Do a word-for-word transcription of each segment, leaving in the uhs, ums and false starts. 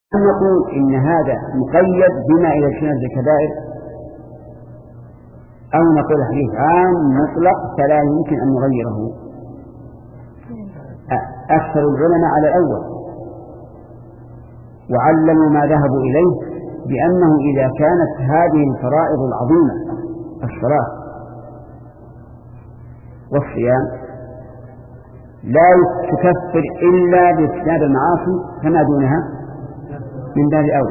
نقول إن هذا مقيد بما إذا اجتنب الكبائر، أو نقول حديث عام مطلق فلا يمكن أن نغيره. أكثر العلماء على الأول، وعلموا ما ذهبوا إليه بأنه إذا كانت هذه الفرائض العظيمة الصلاة والصيام لا تكفر إلا باجتناب المعاصي فما دونها من باب أولى،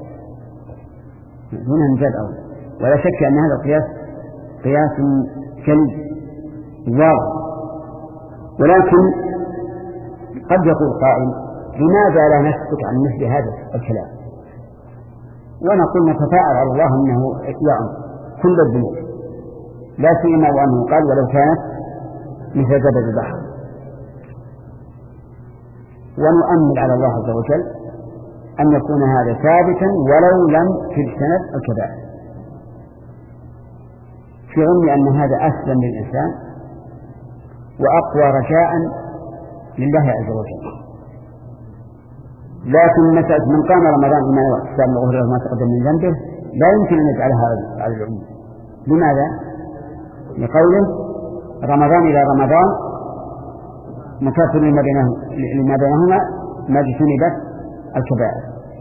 هنا من باب أولى. ولا شك أن هذا القياس قياس كلي واضح. ولكن قد يقول قائل لماذا لا نسكت عن مثل هذا الكلام ونقول نتفاعل على الله أنه يعم كل الذنوب، لا سيما وأنه قال ولو كانت مثل زبد البحر، ونؤمل على الله عز وجل أن يكون هذا ثابتا ولو لم تجتنب الكبائر، في علم أن هذا أسلم للإنسان وأقوى رجاء لله عز وجل. لكن مسألة من قام رمضان إيمانا واحتسابا غفر له ما تقدم من ذنبه لا يمكن أن يجعلها على العموم. لماذا؟ لقوله رمضان إلى رمضان مكافر لما بينهما ما اجتنبت الكبائر.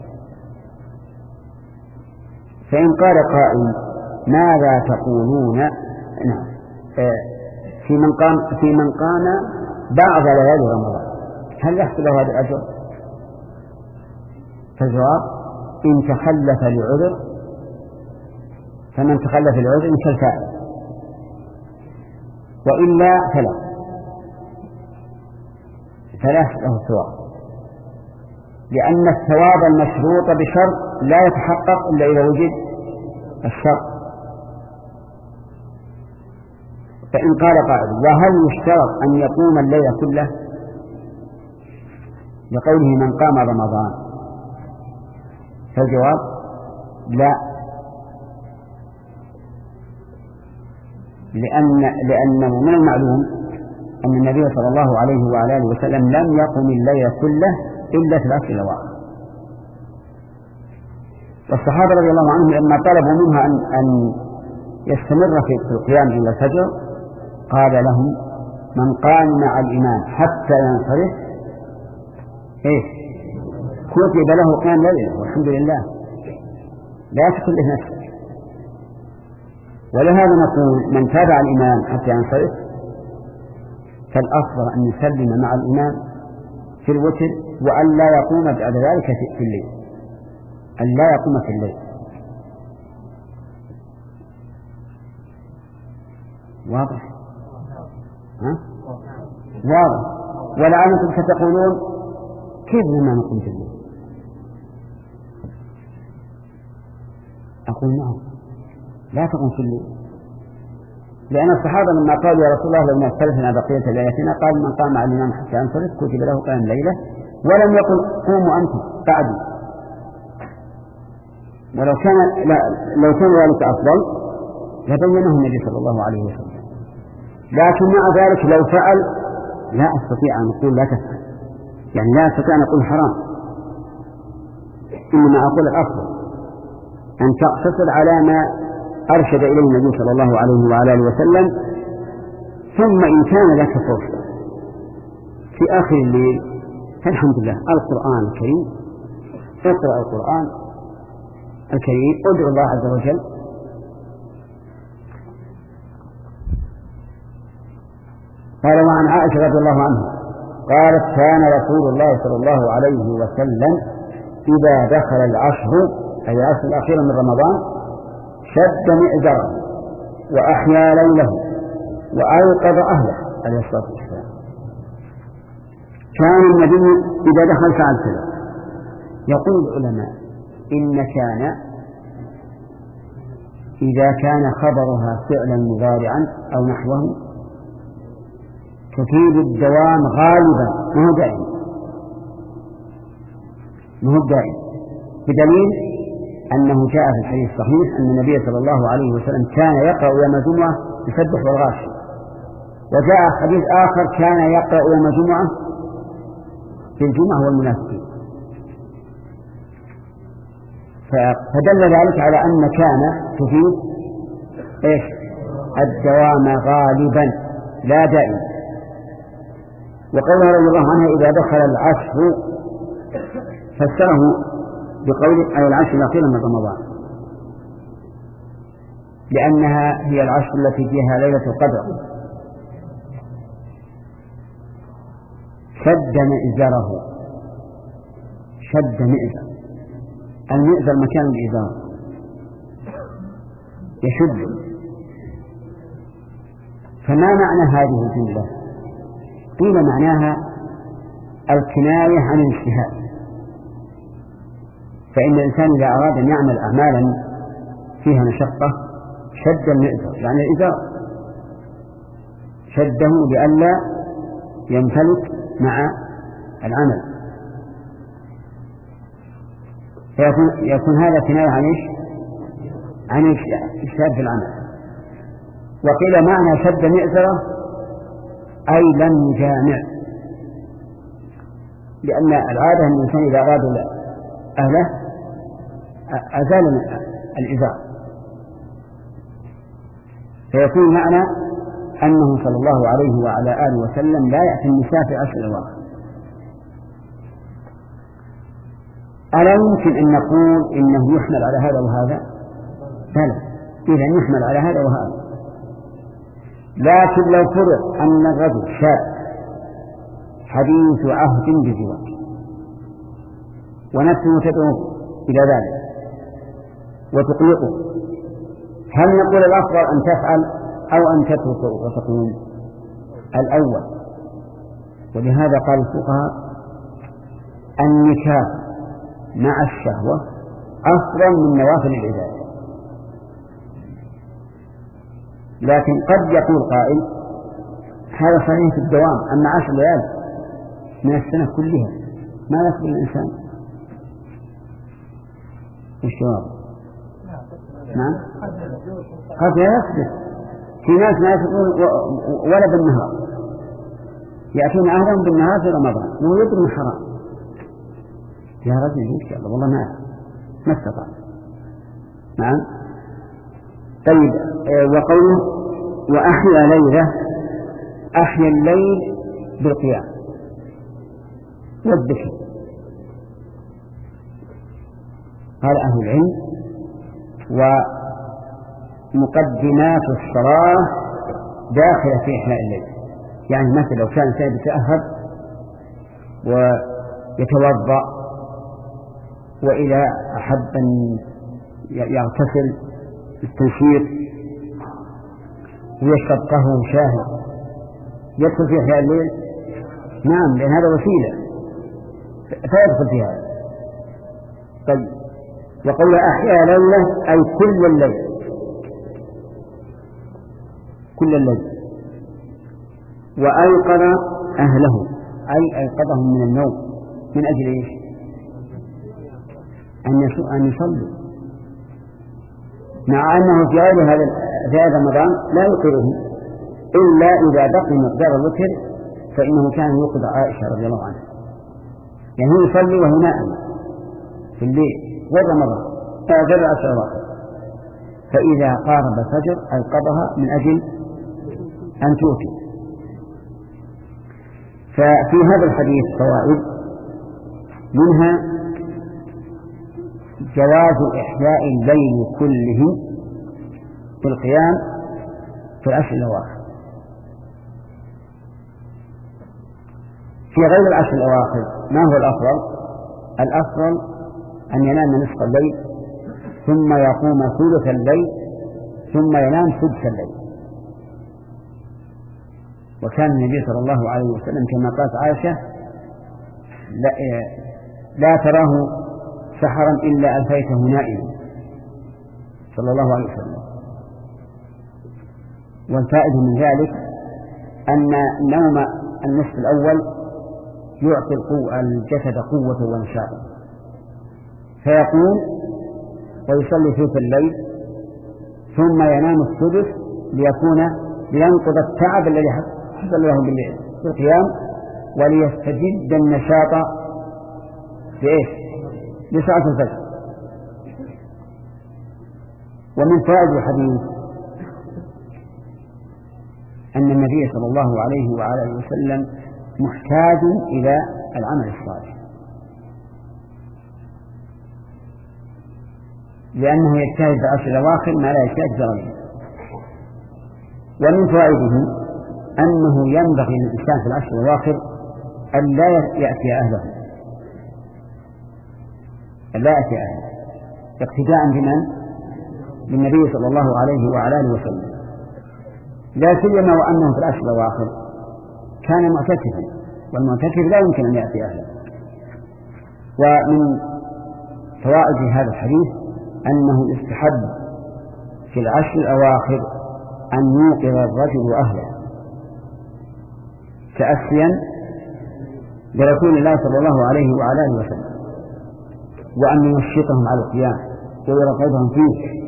فإن قال قائل ماذا تقولون نعم في من قام في من قام بعض ليالي رمضان هل يحصل له هذا الأجر؟ فالجواب إن تخلف لعذر فمن تخلف لعذر كالفاعل، وإلا فلا فلا له ثواب، لأن الثواب المشروط بشرط لا يتحقق إلا إذا وجد الشرط. فإن قال قائل وهل يشترط أن يقوم الليل كله لقوله من قام رمضان؟ فالجواب لا، لأن لأنه من المعلوم أن النبي صلى الله عليه وعلى آله وسلم لم يقم الليل كله إلا في العشر الأواخر، والصحابة رضي الله عنهم لما طلبوا منها أن, أن يستمر في القيام إلى الفجر قال لهم من قام مع الإمام حتى ينصرف إيه كتب له قيام ليلة والحمد لله، لا تكلف نفسك. ولهذا نقول من تابع الإمام حتى ينصرف فالأفضل أن يسلم مع الإمام في الوتر وأن لا يقوم بعد ذلك في الليل، أن لا يقوم في الليل. واضح؟ ها؟ واضح. ولعلكم ستقولون كيف لما نقوم في الليل؟ أقول نعم لا تقوم في الليل، لأن الصحابة لما قالوا يا رسول الله لو نختلفنا بقية ليلتنا قال من قام مع الإمام حتى ينصرف كتب له قيام ليلة، ولم يقل قوموا أنتم بعدي. ولو كان لا لو كان ذلك أفضل لبينه النبي صلى الله عليه وسلم، لكن مع ذلك لو فعل لا أستطيع أن أقول لا تفعل، يعني لا أستطيع أن أقول حرام، إنما أقول الأفضل أن تقتصر على ما أرشد إليه النبي صلى الله عليه وعلى آله وسلم. ثم إن كان لك فرصة في آخر الليل فالحمد لله القرآن الكريم، اقرأ القرآن الكريم، ادعو الله عز وجل. قال وعن عائشة رضي الله عنها قالت كان رسول الله صلى الله عليه وسلم إذا دخل العشر أي العشر الأخير من رمضان شد مئزره وأحيا ليله وأيقظ أهله عليه الصلاة والسلام. كان النبي إذا دخل فعل كذا. يقول العلماء إن كان إذا كان خبرها فعلا مضارعا أو نحوه تفيد الدوام غالبا ما هو دائم ما هو دائم بدليل أنه جاء في الحديث الصحيح أن النبي صلى الله عليه وسلم كان يقرأ يوم الجمعة يسبح والغاشي، وجاء حديث آخر كان يقرأ يوم الجمعة في الجمعة والمنافقين. فدل ذلك على أن كان تفيد إيش؟ الدوام غالبا لا دائما. وقوله رضي الله عنها إذا دخل العشر فسره بقول أي العشر الأخير من رمضان، لأنها هي العشر التي فيها ليلة القدر. شد مئزره، شد مئزر، المئزر مكان الإزار، يشد. فما معنى هذه الجملة؟ قيل معناها الكناية عن الاجتهاد، فإن الإنسان إذا أراد أن يعمل أعمالا فيها مشقة شد المئزر يعني الإزار، شده لئلا ينفلت مع العمل، فيكون يكون هذا كناية عن إيش؟ عن الاجتهاد في العمل. وقيل معنى شد مئزره أي لم يجامع، لأن العادة أن الإنسان إذا أراد أهله أزال الإزار، فيكون معنى أنه صلى الله عليه وعلى آله وسلم لا يأتي النساء في عشر الأواخر. ألا يمكن أن نقول إنه يحمل على هذا وهذا؟ بلى، إذا يحمل على هذا وهذا. لكن لو فرض أن الرجل شاب حديث عهد بزواج ونفسه تدعو إلى ذلك وتقلقه، هل نقول الأفضل أن تفعل أو أن تترك وتقوم؟ الأول. ولهذا قال الفقهاء النكاح مع الشهوة أفضل من نوافل العبادة. لكن قد يقول قائل هذا صحيح في الدوام، أما عشر ليالي من السنة كلها ما يصبر الإنسان. الجواب نعم، قد يصبر. في ناس ما يصبرون ولا بالنهار، يأتون أهلهم بالنهار في رمضان وهو يدري حرام. يا رجل إن شاء الله والله ما ما استطاع. نعم. طيب، وقوله وأحيا ليلة، أحيا الليل بالقيام والذكر. قال أهل العلم ومقدمات الصلاة داخلة في إحياء الليل. يعني مثلا لو كان سيد يتأهب ويتوضأ وإذا أحب أن يغتسل التنشيط ويشرب قهوة شاهي يدخل في إحياء الليل؟ نعم، لأن هذا وسيلة فيدخل في هذا. طيب، وقول أحيا ليلة أي كل الليل، كل الليل. وأيقظ أهله أي أيقظهم من النوم من أجل إيش؟ أن يصلوا، مع أنه في غير هذا في هذا رمضان لا يوقظهم إلا إذا بقي مقدار الوتر، فإنه كان يوقظ عائشة رضي الله عنها، يعني هو يصلي وهو نائم في الليل غير رمضان غير العشر الأواخر، فإذا قارب الفجر أيقظها من أجل أن توتي. ففي هذا الحديث فوائد، منها جواز إحياء الليل كله بالقيام في العشر الأواخر. في غير العشر الأواخر ما هو الأفضل؟ الأفضل أن ينام نصف الليل ثم يقوم ثلث الليل ثم ينام سدس الليل. وكان النبي صلى الله عليه وسلم كما قالت عائشة لا, لا تراه سحرا إلا ألفيته نائما صلى الله عليه وسلم. والفائدة من ذلك أن نوم النصف الأول يعطي القوة الجسد قوة ونشاطا، فيقوم ويصلي ثلث الليل ثم ينام السدس ليكون لينقض التعب الذي حصل له بالليل في القيام، وليستجد النشاط بإيش؟ لساعة الفجر. ومن فوائد الحديث أن النبي صلى الله عليه وعلى آله وسلم محتاج إلى العمل الصالح، لأنه يجتهد في العشر الأواخر ما لا يجتهد في غيره. ومن فوائده أنه ينبغي للإنسان في العشر الأواخر أن لا يأتي أهله أن لا يأتي أهله اقتداء بمن؟ بالنبي صلى الله عليه وعلى آله وسلم، لا سيما وأنه في العشر الأواخر كان معتكفا، والمعتكف لا يمكن أن يأتي أهله. ومن فوائد هذا الحديث أنه يستحب في العشر الأواخر أن يوقظ الرجل أهله تأسيا برسول الله صلى الله عليه وعلى آله وسلم، وأن ينشطهم على القيام ويرغبهم فيه.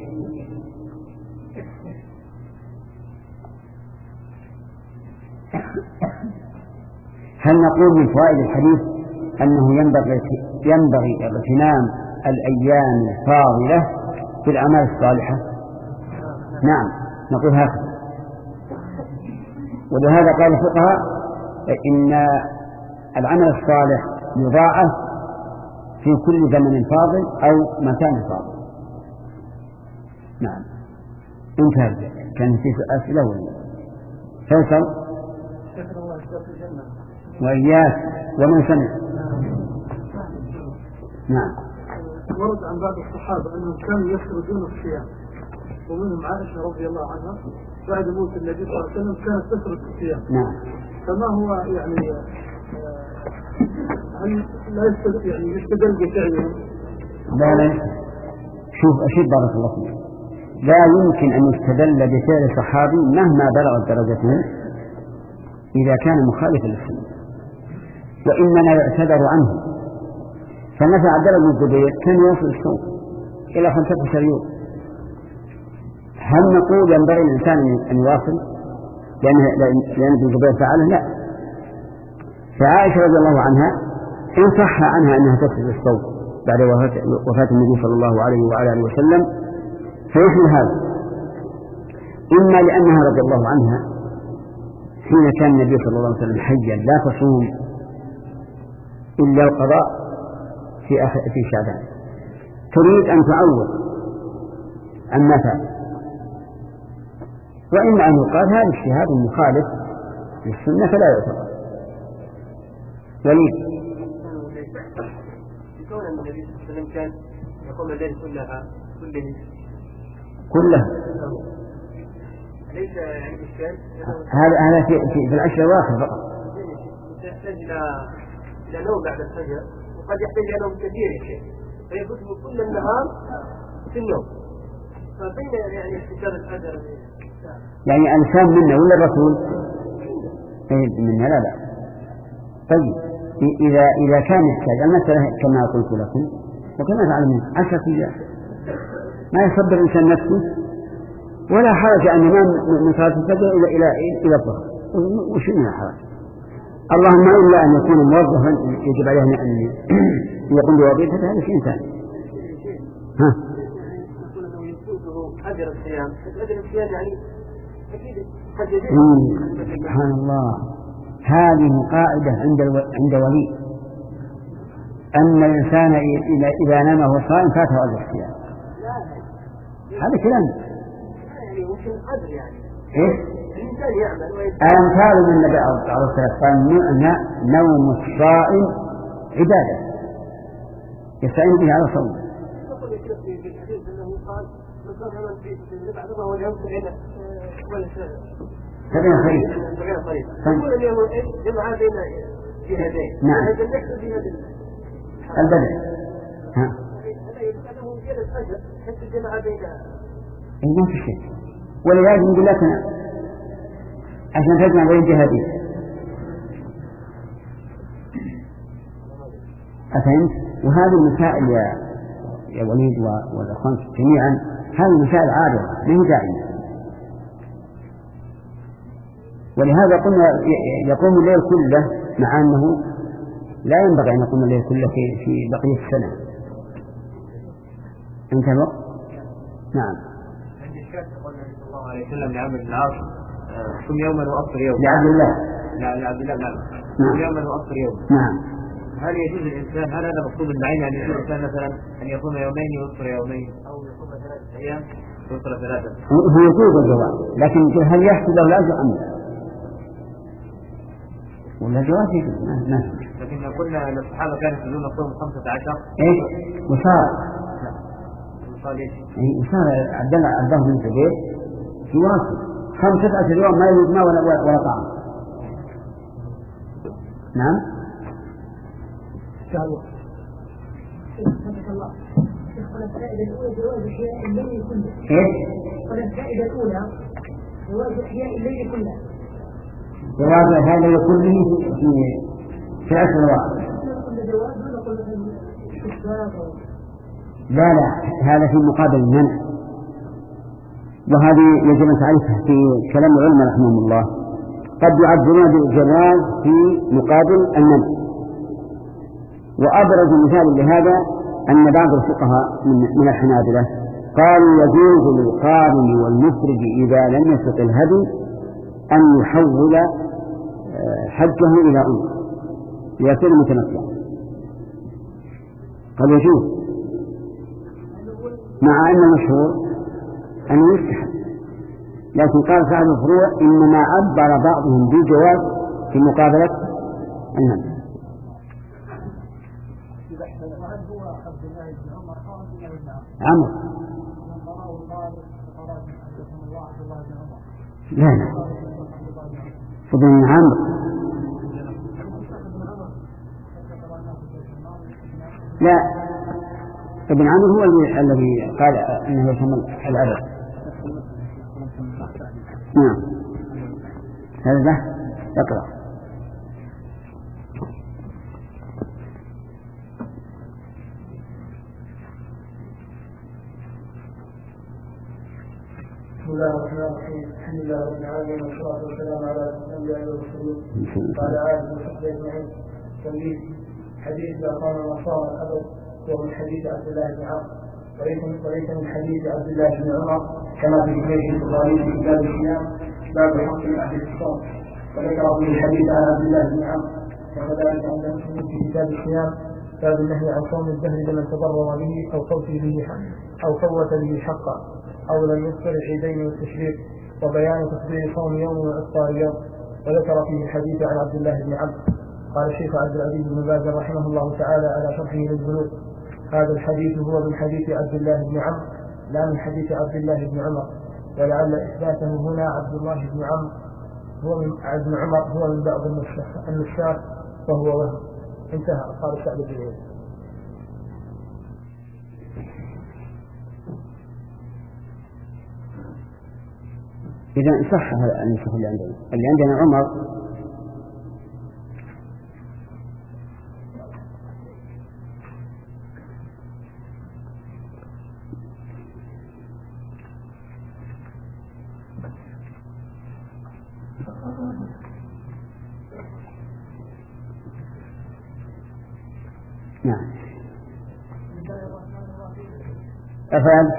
هل نقول من فوائد الحديث أنه ينبغي ينبغي اغتنام الأيام الفاضلة في الأعمال الصالحة؟ نعم نقول هكذا. ولهذا قال الفقهاء إن العمل الصالح يضاعف في كل زمن فاضل أو مكان فاضل. نعم انتهى. كان في أسئلة ولا فيصل وإياك ومن سمع. نعم. ورد عن بعض الصحابة أنهم كانوا يخرجون الصيام، ومنهم عائشة رضي الله عنها بعد موت النبي صلى الله عليه وسلم كانت تخرج الصيام. نعم. فما هو يعني هل لا يستدل يعني يستدل بفعلهم؟ لا لا شوف أشيد بارك الله فيك، لا يمكن أن يستدل بفعل صحابي مهما بلغت درجته إذا كان مخالفا للسنة، وإنما يعتذر عنه. فمثلا عبد الله بن الزبير كان يوصل الصوم إلى خمسة عشر يوم، هل نقول ينبغي الإنسان أن يواصل لأن ابن الزبير فعله؟ لا. فعائشة رضي الله عنها إن صح عنها أنها تفسد الصوم بعد وفاة النبي صلى الله عليه وعلى آله وسلم فيحمل هذا، إما لأنها رضي الله عنها حين كان النبي صلى الله عليه وسلم حيا لا تصوم إلا القضاء في آخر في شعبان، تريد أن تعوض عما فعل. وإما أن يقال هذا اجتهاد مخالف للسنة فلا يعتبر. وليد يقول أن النبي صلى الله عليه وسلم كان يقوم الليل كلها كله كلها ليس يعني إشكال هذا هذا في في العشر الأواخر فقط. يحتاج إلى إلى نوم بعد الفجر، وقد يحتاج إلى نوم كثير يا شيخ، فيفوته كل النهار في النوم، فبين يعني احتجاب الفجر يعني أنسان منا ولا الرسول؟ طيب منا لا لا. طيب إذا إذا كان يحتاج المسألة كما قلت لكم وكما تعلمون عشرة أيام ما يصبر إنسان نفسه، ولا حرج أن ينام من صلاة الفجر إلى إلى إلى الظهر، وش منها حرج؟ اللهم إلا أن يكون موظفا يجب عليه أن يقوم بوظيفته، هذا شيء ثاني. ها؟ أجر الصيام، أجر الصيام يعني أكيد قد يزيد. سبحان الله، هذه قاعدة عند الو... عند ولي أن الإنسان إذا إذا نام وهو صائم فاته أجر الصيام. هذا كلام. يعني ممكن قدر يعني. إيه؟ الإنسان يعمل ويتعب. أمثال من النبي عليه الصلاة والسلام نوم الصائم عبادة يستعين به على صوم. يقول يكتب في الحديث أنه قال مثلا في بعض ما هو اليوم سبعين ولا سبعين خريف. سبعين خريف. يقول اليوم جمع بين جهتين. نعم. هذا النحو جهة البدء. ها. هذا يقول له جلس أجر حتى جمع بين. إيه ما في شيء. ولذلك نقول لك عشان تجمع بين جهتين. أفهمت؟ وهذه المسائل يا يا وليد والأخوان جميعا هذه المسائل عادة ما هي دائمة. ولهذا قلنا يقوم الليل كله مع أنه لا ينبغي أن يقوم الليل كله في في بقية السنة. انتهى الوقت؟ نعم. قول النبي صلى الله عليه وسلم لعمرو بن العاص صم يوما وافطر يوما. لعبد الله. لا لعبد الله نعم. صم يوما وافطر يوما. نعم. هل يجوز الانسان هل هذا مقصود بعينه ان يجوز الانسان مثلا ان يصوم يومين ويفطر يومين او يصوم ثلاثه ايام ويفطر ثلاثه؟ هو يجوز الجواز، لكن هل يحصل له الاجر ام لا؟ ولا جواز يجوز ما لكن قلنا ان الصحابه كانوا يصومون صوم خمسة عشر. ايش؟ وصار وصار ايش؟ اي وصار عبد الله عبد الله بن زبير في واصل خمسة عشر يوم ما يجوز ما ولا ولا طعام. نعم. الله. الفائدة الأولى جواز إحياء الليل كله. إيش؟ الفائدة الأولى جواز إحياء الليل كله. جواز هذا يكون لي في في عشر الواقع. لا لا هذا في مقابل المنع، وهذه يجب أن تعرفها في كلام العلماء رحمهم الله. قد يعبرون بالجواز في مقابل المنع، وأبرز مثال لهذا أن بعض الفقهاء من الحنابلة قالوا يجوز للقارن والمفرد إذا لم يسق الهدي أن يحول حجه إلى أمر ليكون متمتعا. قال يجوز، مع أن المشهور أنه يستحب، لكن قال صاحب الفروع إنما عبر بعضهم بالجواز في مقابلة المنع. عمر لا لا ابن عمرو لا ابن عمرو هو الذي قال انه يشمل العدد. نعم هذا اقرأ. بسم الله الرحمن الرحيم. الحمد لله رب العالمين والصلاه والسلام على الانبياء والمرسلين وعلى اله وصحبه اجمعين. تنبيه: حديث لا قام النصارى الابد هو من حديث عبد الله بن عمرو وليس من حديث عبد الله بن عمر كما في كتاب البخاري في كتاب الصيام باب حق الاهل الصوم، وذكر في الحديث عن عبد الله بن عمرو، وكذلك عند مسلم في كتاب الصيام باب النهي عن صوم الدهر لمن تضرر به او فوت به او فوت به حقا أو لم يذكر العيدين والتشريق، وبيان تفضيل صوم يوم وإفطار يوم، وذكر فيه الحديث عن عبد الله بن عمرو. قال الشيخ عبد العزيز بن باز رحمه الله تعالى على شرحه للبلوغ: هذا الحديث هو من حديث عبد الله بن عمرو لا من حديث عبد الله بن عمر، ولعل إثباته هنا عبد الله بن عمرو هو من ابن عمر هو من بعض النساخ وهو وهم. انتهى. قال الشعب الجزائري. إذا صح هذا النسخ اللي عندنا اللي عندنا عمر نعم أفعل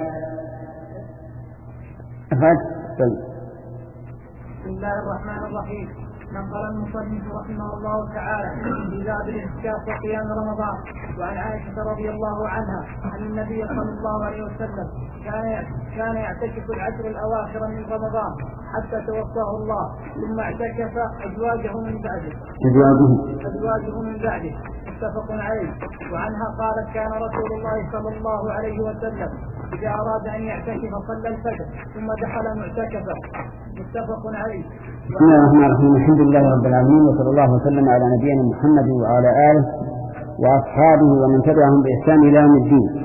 أفعل طيب. بسم الله الرحمن الرحيم. نقل المصنف رحمه الله تعالى في باب الاعتكاف وقيام رمضان. وعن عائشة رضي الله عنها أن النبي صلى الله عليه وسلم كان كان يعتكف العشر الأواخر من رمضان حتى توفاه الله، ثم اعتكف أزواجه من بعده أزواجه من بعده متفق عليه. وعنها قالت: كان رسول الله صلى الله عليه وسلم إذا أراد أن يعتكف صلى الفجر ثم دخل معتكفا متفق عليه. بسم الله الرحمن الرحيم. الحمد لله رب العالمين، وصلى الله وسلم على نبينا محمد وعلى آله وأصحابه ومن تبعهم بإحسان إلى يوم الدين.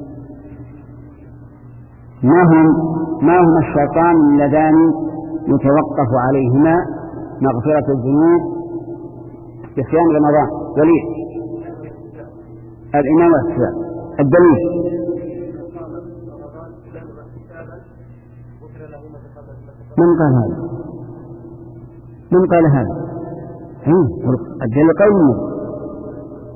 ما هم ما هما الشرطان اللذان يتوقف عليهما مغفرة الذنوب في صيام رمضان؟ وليد الإمام والسلام. الدليل: من قال هذا؟ من قال هذا؟ الدليل قوله.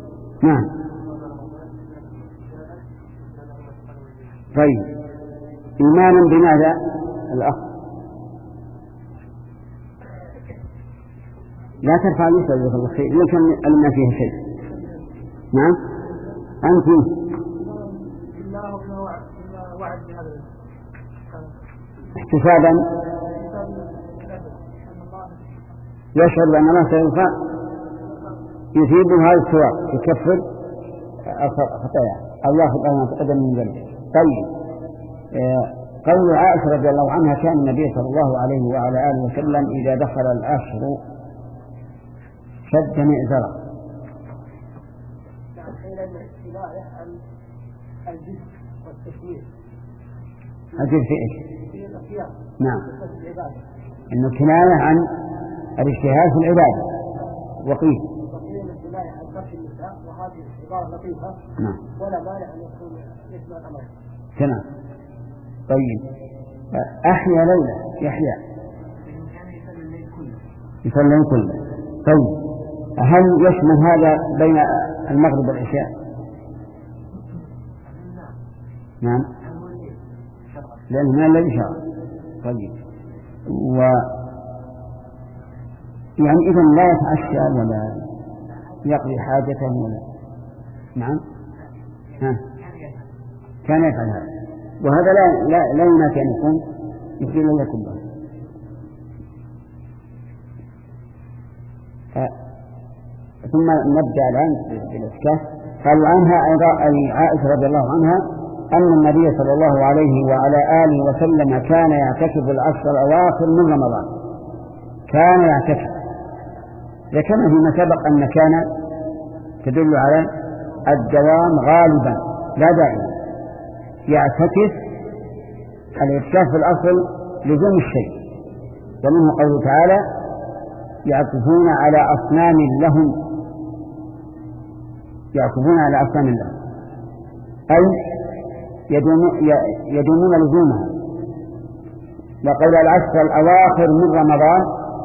نعم. طيب إيمانا بماذا الأخ؟ لا ترفع اليسرى جزاك الله خير إلا كان ألمنا فيها شيء. نعم أنت احتسابا يشعر بأن الله سيرفع يثيب هذا الثواب يكفر خطايا الله سبحانه تقدم من ذلك. طيب قول عائشة رضي الله عنها كان النبي صلى الله عليه وعلى آله وسلم إذا دخل الأشهر شد مئزرا. أجل في إيش؟ نعم إنه كناية عن الاجتهاد في العبادة وقيل وهذه عبارة لطيفة نعم ولا مانع أن يكون يسمع الأمر. تمام. طيب أحيا ليلة يحيى يصلي الليل كله. طيب هل يشمل هذا بين المغرب والعشاء؟ نعم لأنه من الذي شرع. طيب و يعني إذن لا يتعشى ولا يقضي حاجته ولا نعم ها. كان يفعل هذا وهذا لا لا لا ينافي أن يكون يصلي الليل كله. ثم نبدأ الآن بالإسكاف. قال عنها أي عائشة رضي الله عنها أن النبي صلى الله عليه وعلى آله وسلم كان يعتكف العشر الأواخر من رمضان. كان يعتكف ذكرنا فيما سبق أن كان تدل على الدوام غالبا لا دائما. يعتكف الاعتكاف في الأصل لزوم الشيء ومنه قوله تعالى يعكفون على أصنام لهم يعكفون على أصنام لهم أي يدومون لزومها. وقول العشر الأواخر من رمضان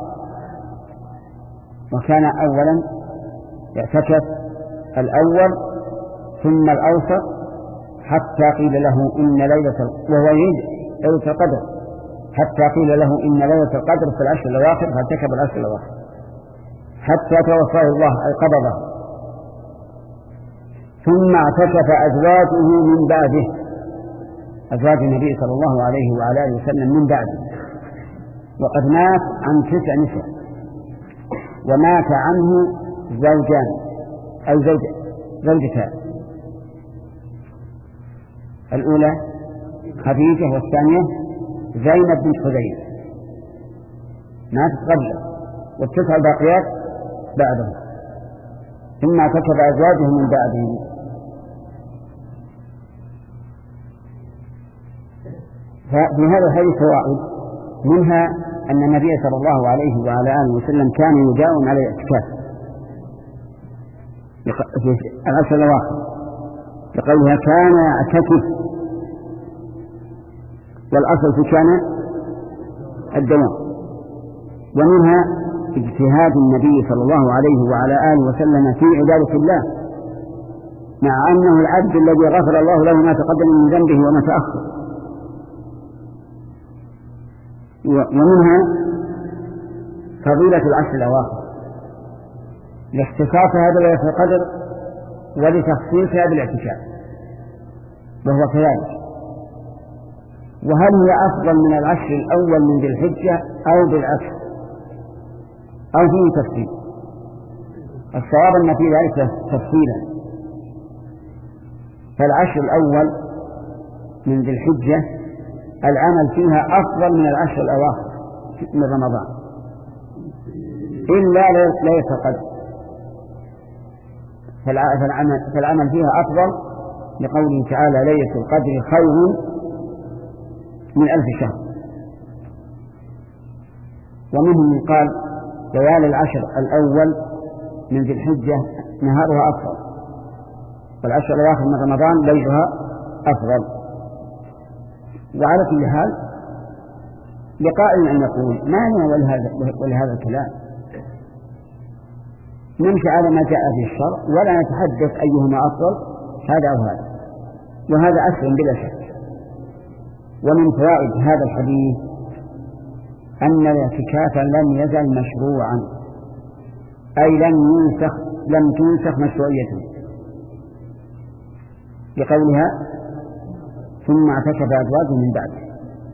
وكان أولا يعتكف الأول ثم الأوسط حتى قيل له إن ليلة وهو يعيد ليلة القدر حتى قيل له إن ليلة القدر في العشر الأواخر فارتكب العشر الأواخر حتى توفاه الله أي قبضه. ثم اعتكف أزواجه من بعده أزواج النبي صلى الله عليه وعلى آله وسلم من بعده وقد مات عن تسع نساء ومات عنه زوجان أو زوج زوجتان الأولى خديجة والثانية زينب بنت خزيمة ماتت قبله والتسع باقيات بعده. ثم اعتكف أزواجه من بعده. ففي هذا الحديث فوائد منها أن النبي صلى الله عليه وعلى آله وسلم كان يداوم على الاعتكاف في العشر الأواخر لقولها كان يعتكف والأصل في كان الدوام. ومنها اجتهاد النبي صلى الله عليه وعلى آله وسلم في عبادة الله مع أنه العبد الذي غفر الله له ما تقدم من ذنبه وما تأخر. ومنها فضيلة العشر الأواخر لاختصاص هذا ليلة القدر ولتخصيصها بالاعتكاف وهو كذلك. وهل هي أفضل من العشر الأول من ذي الحجة أو بالعكس أو فيه تفصيل؟ الصواب أن في ذلك تفصيلا. فالعشر الأول من ذي الحجة العمل فيها أفضل من العشر الأواخر من رمضان إلا ليلة القدر فالعمل, فالعمل فيها أفضل لقوله تعالى ليلة القدر خير من ألف شهر. ومنهم من قال ليالي العشر الأول من ذي الحجة نهارها أفضل والعشر الأواخر من رمضان ليلها أفضل. وعلى كل حال لقائل أن يقول ما لنا ولهذا, ولهذا الكلام نمشي على ما جاء في الشرع ولا نتحدث أيهما أفضل هذا أو هذا وهذا أسلم بلا شك ومن فوائد هذا الحديث أن الاعتكاف لم يزل مشروعا، أي لم ينسخ لم تنسخ مشروعيته، بقولها ثم اعتكف أزواجه من بعده.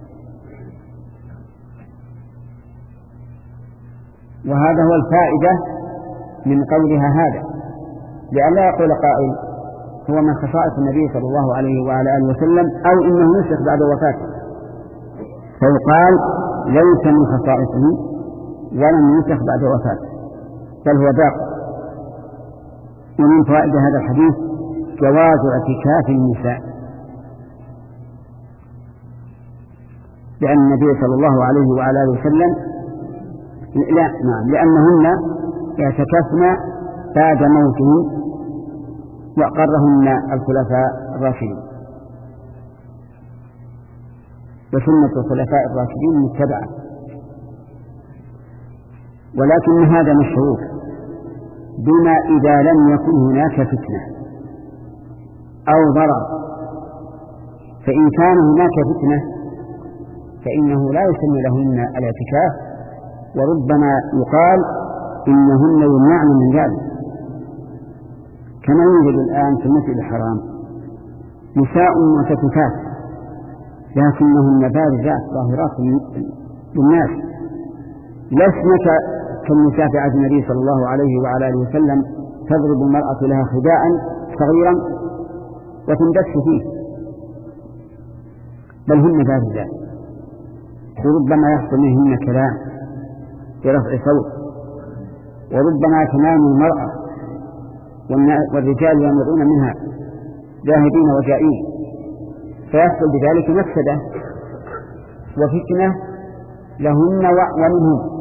وهذا هو الفائدة من قولها هذا، لأن لا يقول قائل هو من خصائص النبي صلى الله عليه وعلى آله وسلم أو إنه نسخ بعد وفاته، فيقال ليس من خصائصه ولم ينسخ بعد وفاته بل هو باق. ومن فوائد هذا الحديث جواز اعتكاف النساء، لأن النبي صلى الله عليه وعلى آله وسلم لا نعم لأنهن اعتكفن بعد موته وأقرهن الخلفاء الراشدين، وسنة الخلفاء الراشدين متبعة. ولكن هذا مشروع بما إذا لم يكن هناك فتنة أو ضرر، فإن كان هناك فتنة فإنه لا يسن لهن الاعتكاف، وربما يقال إنهن يمنعن من ذلك، كما يوجد الآن في المسجد الحرام نساء معتكفات لكنهن بارزات ظاهرات للناس، لسن كالنساء في عهد النبي صلى الله عليه وعلى آله وسلم تضرب المرأة لها خداء صغيرا وتندس فيه، بل هن بارزات، وربما يحصل منهن كلام برفع صوت، وربما تنام المرأة والرجال يمرون منها ذاهبين وجائين، فيحصل بذلك مفسدة وفتنة لهن ومنهم.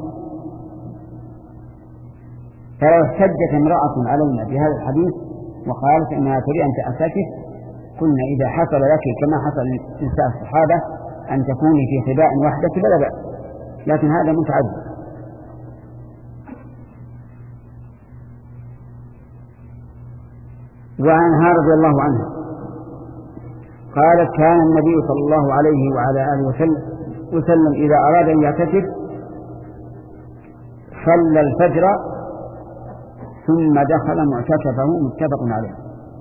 فلو احتجت امرأة علينا بهذا الحديث وقالت انها تريد ان تعتكف، قلنا اذا حصل لك كما حصل لنساء الصحابة ان تكوني في خباء وحدك فلا بأس، لكن هذا متعدد. وعنها رضي الله عنها قالت كان النبي صلى الله عليه وعلى آله وسلم إذا أراد أن يعتكف صلى الفجر ثم دخل معتكفه، متفق عليه.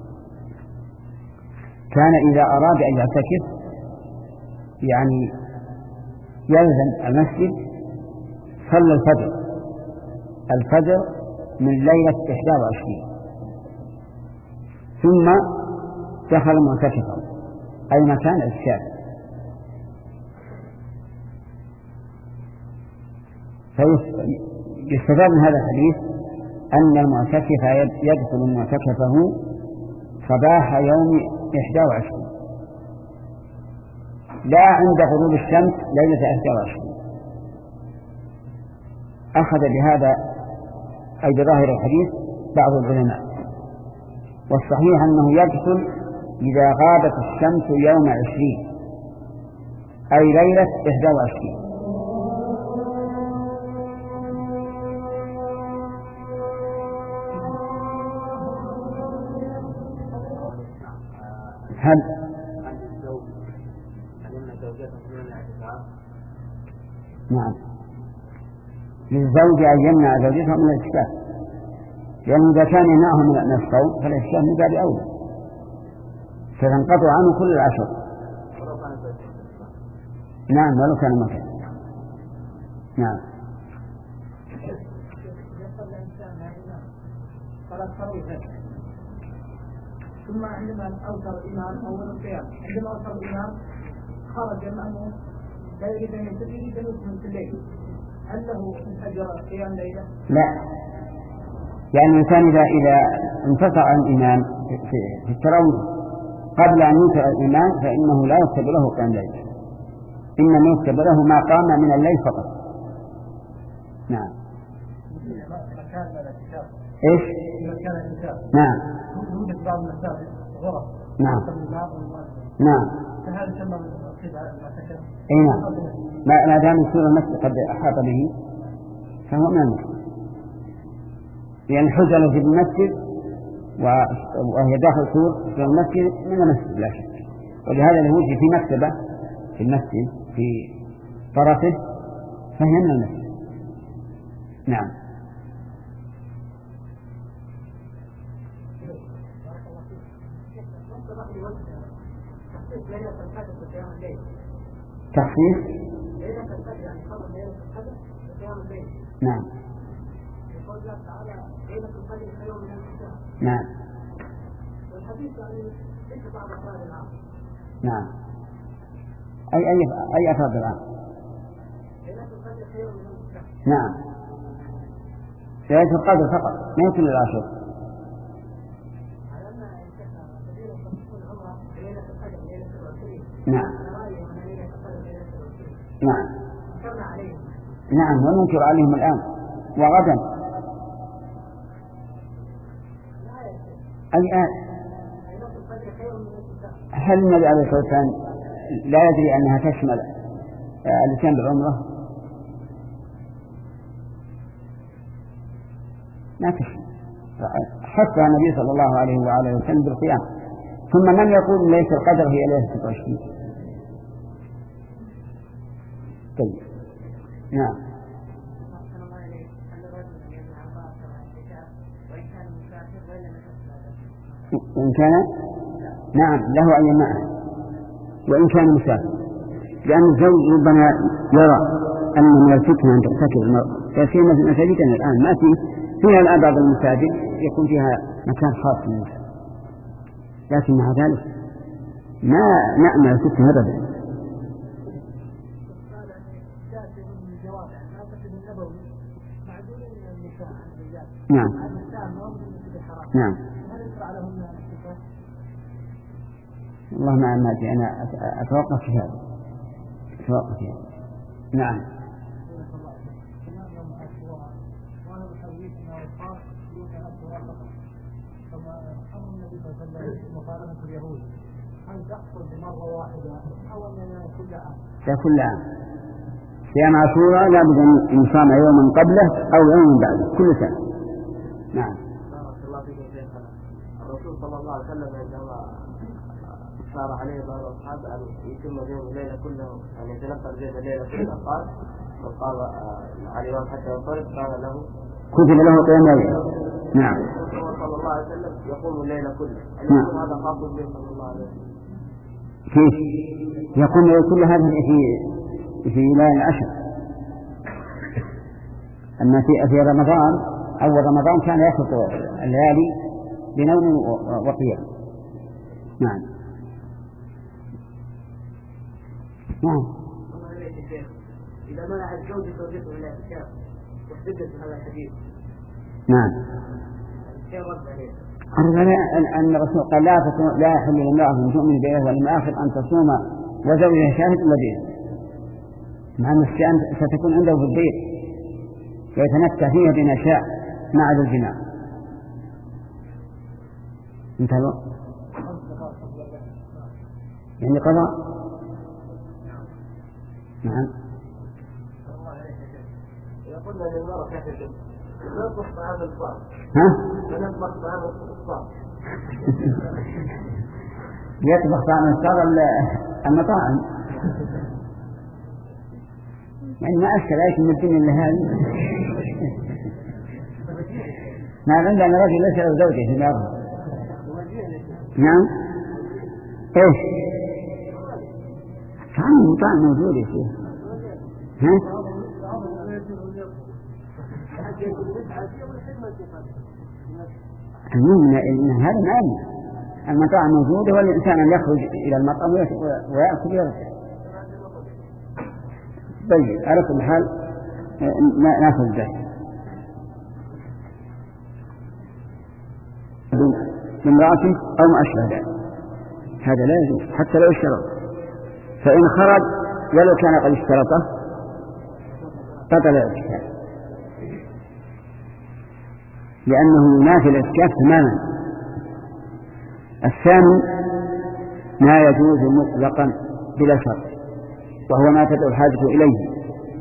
كان إذا أراد أن يعتكف يعني يلزم المسجد صلى الفجر الفجر من ليلة إحدى وعشرين ثم دخل معتكفه أي مكان الاعتكاف. فيستفاد من هذا الحديث أن المعتكف يدخل معتكفه صباح يوم إحدى وعشرين لا عند غروب الشمس ليلة إحدى وعشرين. أخذ بهذا أي بظاهر الحديث بعض العلماء، والصحيح أنه يدخل إذا غابت الشمس يوم عشرين أي ليلة إحدى وعشرين. هل نعم للزوج أن يمنع زوجته من الاعتكاف، لأنه إذا كان يمنعه من الصوم فالاعتكاف من باب أولى، ستنقطع عنه كل العشر. نعم ولو كان مكان. نعم ثم عندما أوتر الإمام أول القيام عندما أوتر الإمام خرج المأموم لا يريد أن يريد أن يكمل في الليل، هل له أجر قيام ليلة؟ لا، يعني الإنسان إذا إذا انفصل عن الإمام في التراويح قبل أن يوتر الإمام فإنه لا يكتب له قيام ليلة، إنما يكتب له ما قام من الليل فقط. نعم. إيش؟ نعم. بعض المساجد غرف. نعم. نعم. فهذا يسمى القيد على المعتكف. أي نعم. ما ما دام يصير المسجد قد أحاط به فهو من المسجد، لأن الحجة التي بالمسجد وهي داخل سور في المسجد من المسجد لا شك، ولهذا له في مكتبة في المسجد في طرفه فهي من المسجد. نعم. تخصيص نعم نعم نعم أي أي أي أفراد الآن نعم ليلة القدر فقط ما يكون العشر. نعم نعم نعم وننكر عليهم الآن وغدا أي آن. هل النبي عليه الصلاة والسلام لا يدري أنها تشمل الإتيان بالعمرة؟ ما تشمل. حتى النبي صلى الله عليه وعلى وسلم بالقيام. ثم من يقول ليس القدر هي ليلة ستة وعشرين؟ طيب نعم. وإن كان نعم له أن يمنعه وإن كان مسافر، لأن الزوج ربما يرى أن من الفتنة أن ترتكب المرأة. ففيما في مساجدنا الآن ما في فيها الآن بعض المساجد يكون فيها مكان خاص للنساء، لكن مع ذلك ما نأمل فتنة أبدا. نعم نعم والله ما أمادي أنا أتوقف في هذا أتوقف في هذا. نعم لا كل عام صيام عاشوراء لا بد أن يصام يوما قبله أو يوما بعده كل سنة. نعم. الرسول صلى الله عليه وسلم عندما صار عليه بعض الأصحاب أن يتم اليوم الليلة كله أن يتنقل بين الليلة كلها قال وقال على الإمام حتى ينصرف قال له كتب له قيام الليل. نعم. صلى الله عليه وسلم يقوم الليلة كله. نعم. هذا خاص به صلى الله عليه وسلم. كيف يقوم الليل كل هذا في في ليالي العشر؟ أما في في رمضان أول رمضان كان يخلط الليالي بنوم وقيام. نعم نعم. إذا منع الزوج زوجته إلى الاعتكاف واحتجت هذا الحديث. نعم. أرجع أن الرسول قال لا لا يحل لامرأة من تؤمن بالله واليوم الآخر أن تصوم وزوجها شاهد إلا به، مع أن الصيام ستكون عنده في البيت ويتمتع فيها بما شاء مع الجماع. انتهى الوقت يعني قضاء. نعم. إذا قلنا للمرأة كافر نطبخ طعام الفطار. ها؟ نطبخ طعام الفطار. يطبخ طعام الفطار المطاعم. يعني ما أشكل أيش من الدنيا اللي هذه. ما عندنا رجل ليس له زوجة في الأرض. نعم. إيش؟ طعام المطاعم موجود يا شيخ. ها؟ المهم إن هذا ما يمنع المطاعم موجودة والإنسان أن يخرج إلى المطعم ويأكل ويرجع. طيب على كل حال ناخذ ذلك. امرأة أو ما أشبه ذلك هذا لا يجوز حتى لو اشترط، فإن خرج ولو كان قد اشترطه بطل الاعتكاف لأنه ينافي الاعتكاف تماما. الثاني ما يجوز مطلقا بلا شرط وهو ما تدعو الحاجة إليه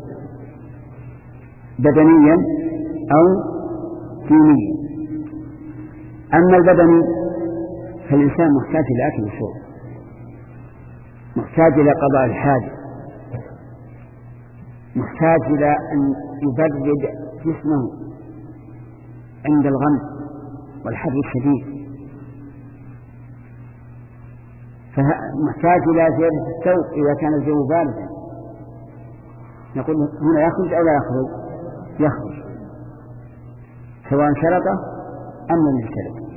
بدنيا أو دينيا. أما البدني فالإنسان محتاج لأكل وشرب محتاج إلى قضاء الحاجة، محتاج إلى أن يبرد جسمه عند الغم والحر الشديد، فمحتاج إلى زيادة السوق إذا كان الجو باردا، نقول هنا يخرج أو لا يخرج؟ يخرج سواء شرطه أم لم يشترط.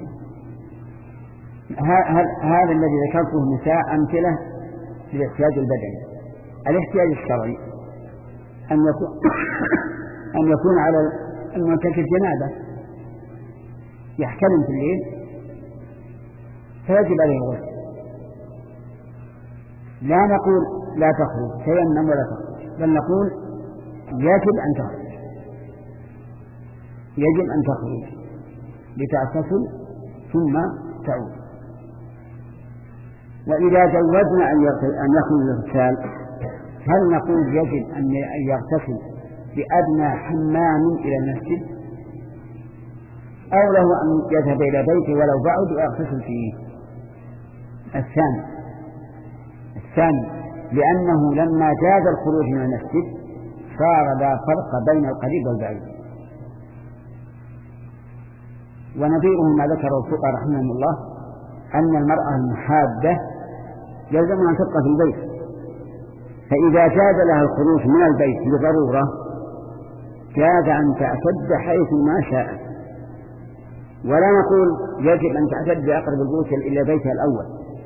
هذا الذي ذكرته نساء أمثلة للاحتياج البدني. الاحتياج الشرعي أن يكون أن يكون على المعتكف جنابة يحتلم في الليل فيجب عليه الغسل، لا نقول لا تخرج تيمم ولا تخرج، بل نقول يجب أن تخرج، يجب أن تخرج لتغتسل ثم تعود. وإذا جوزنا أن يخرج الاغتسال هل نقول يجب أن يغتسل بأدنى حمام إلى المسجد، أو له أن يذهب إلى بيته ولو بعد ويغتسل فيه؟ الثاني الثاني لأنه لما جاز الخروج من المسجد صار لا فرق بين القريب والبعيد. ونظيره ما ذكره الفقهاء رحمهم الله أن المرأة المحادة يلزم أن تبقى في البيت، فإذا جاز لها الخروج من البيت لضرورة جاز أن تعتد حيث ما شاءت، ولا نقول يجب أن تعتد بأقرب البيوت إلى بيتها الأول.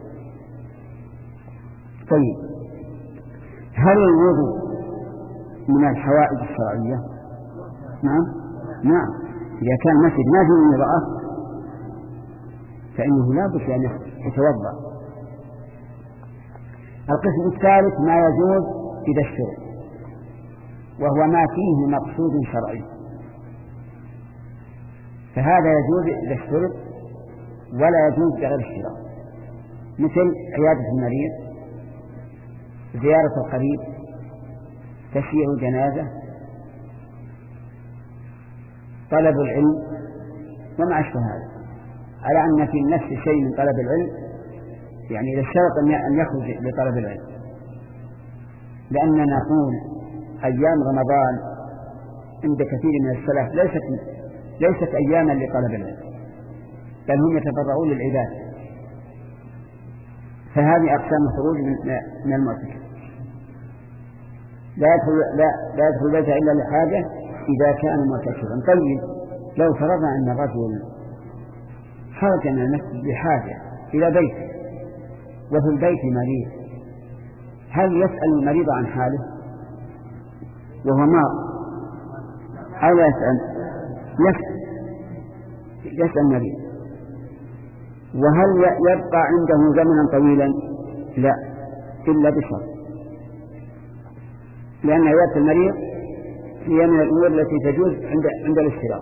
طيب، هل الوضوء من الحوائج الشرعية؟ نعم نعم إذا كان مسجد ما فيه امرأة فإنه لا بد أن يتوضأ. القسم الثالث ما يجوز إذا الشرب، وهو ما فيه مقصود شرعي، فهذا يجوز إذا الشرب ولا يجوز بغير الشراب، مثل عيادة المريض، زيارة القريب، تشييع الجنازة، طلب العلم وما أشبه هذا، على أن في النفس شيء من طلب العلم، يعني إذا اشترط أن يخرج لطلب العلم، لأننا نقول أيام رمضان عند كثير من السلف ليست ليست أياما لطلب العلم، بل هم يتبرعون للعبادة، فهذه أقسام الخروج من المعتكف. لا يدخل لا لا يدخل بيته إلا لحاجة إذا كان معتكفا. طيب، لو فرضنا أن الرجل خرج من المسجد بحاجة إلى بيته وفي البيت مريض، هل يسأل المريض عن حاله وهو مار أو لا يسأل؟ يسأل يسأل المريض. وهل يبقى عنده زمنا طويلا؟ لا، إلا بشرط، لأن عيادة المريض هي من الأمور التي تجوز عند عند الاشتراك.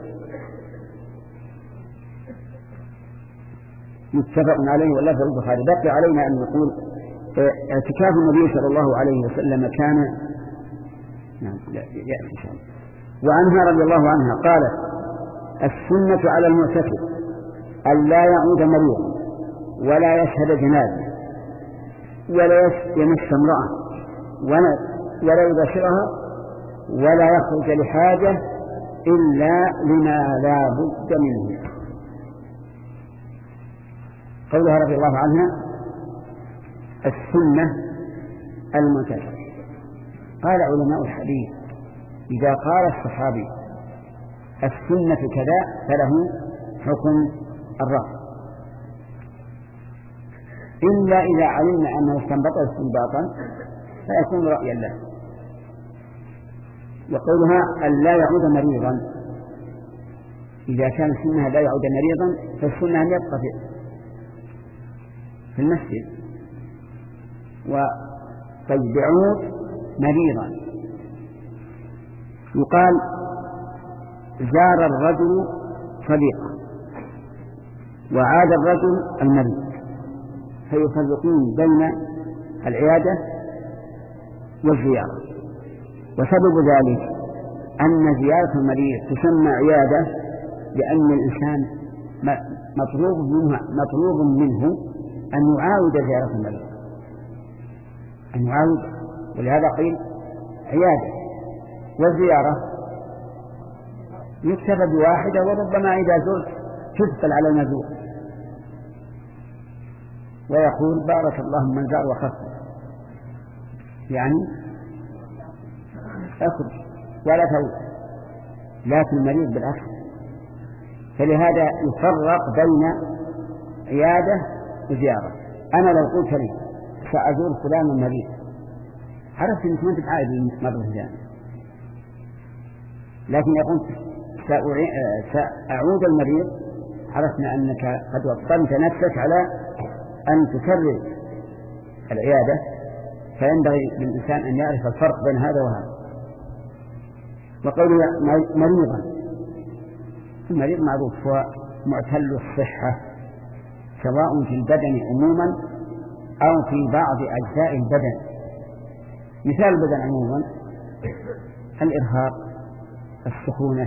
متفق عليه واللفظ البخاري. بقي علينا أن نقول اعتكاف النبي صلى الله عليه وسلم كان نعم لا يأتي شيء. وعنها رضي الله عنها قالت: السنة على المعتكف أن لا يعود مريضا ولا يشهد جنازة ولا يمس امرأة ولا يباشرها ولا يخرج لحاجة إلا لما لا بد منه. قولها رضي الله عنها السنة المعتكف. قال علماء الحديث: إذا قال الصحابي السنة كذا فله حكم الرفع، إلا إذا علمنا أنه استنبط استنباطا فيكون رأيا له. وقولها أن لا يعود مريضا، إذا كان السنة لا يعود مريضا فالسنة أن يبقى في المسجد. وطيب يعود مريضا، يقال زار الرجل صديقه وعاد الرجل المريض، فيفرقون بين العيادة والزيارة. وسبب ذلك أن زيارة المريض تسمى عيادة لأن الإنسان مطلوب منه, مطلوب منه أن يعاود زيارة المريض، أن يعود. ولهذا قيل عيادة. والزيارة يكتفى بواحدة، وربما إذا زرت تدخل على المزور ويقول بارك الله من زار وخفف، يعني أخرج ولا فوت. لكن المريض بالعكس. فلهذا يفرق بين عيادة وزيارة. أنا لو قلت لي سأزور فلان المريض، عرفت أنك ما أنت عائد مرة ثانية، لكن يقول سأعود المريض، عرفنا أنك قد وطنت نفسك على أن تكرر العيادة. فينبغي للإنسان أن يعرف الفرق بين هذا وهذا. وقوله مريضا، المريض معروف هو معتل الصحة، سواء في البدن عموما أو في بعض أجزاء البدن. مثال البدن عموما الإرهاق، السخونة،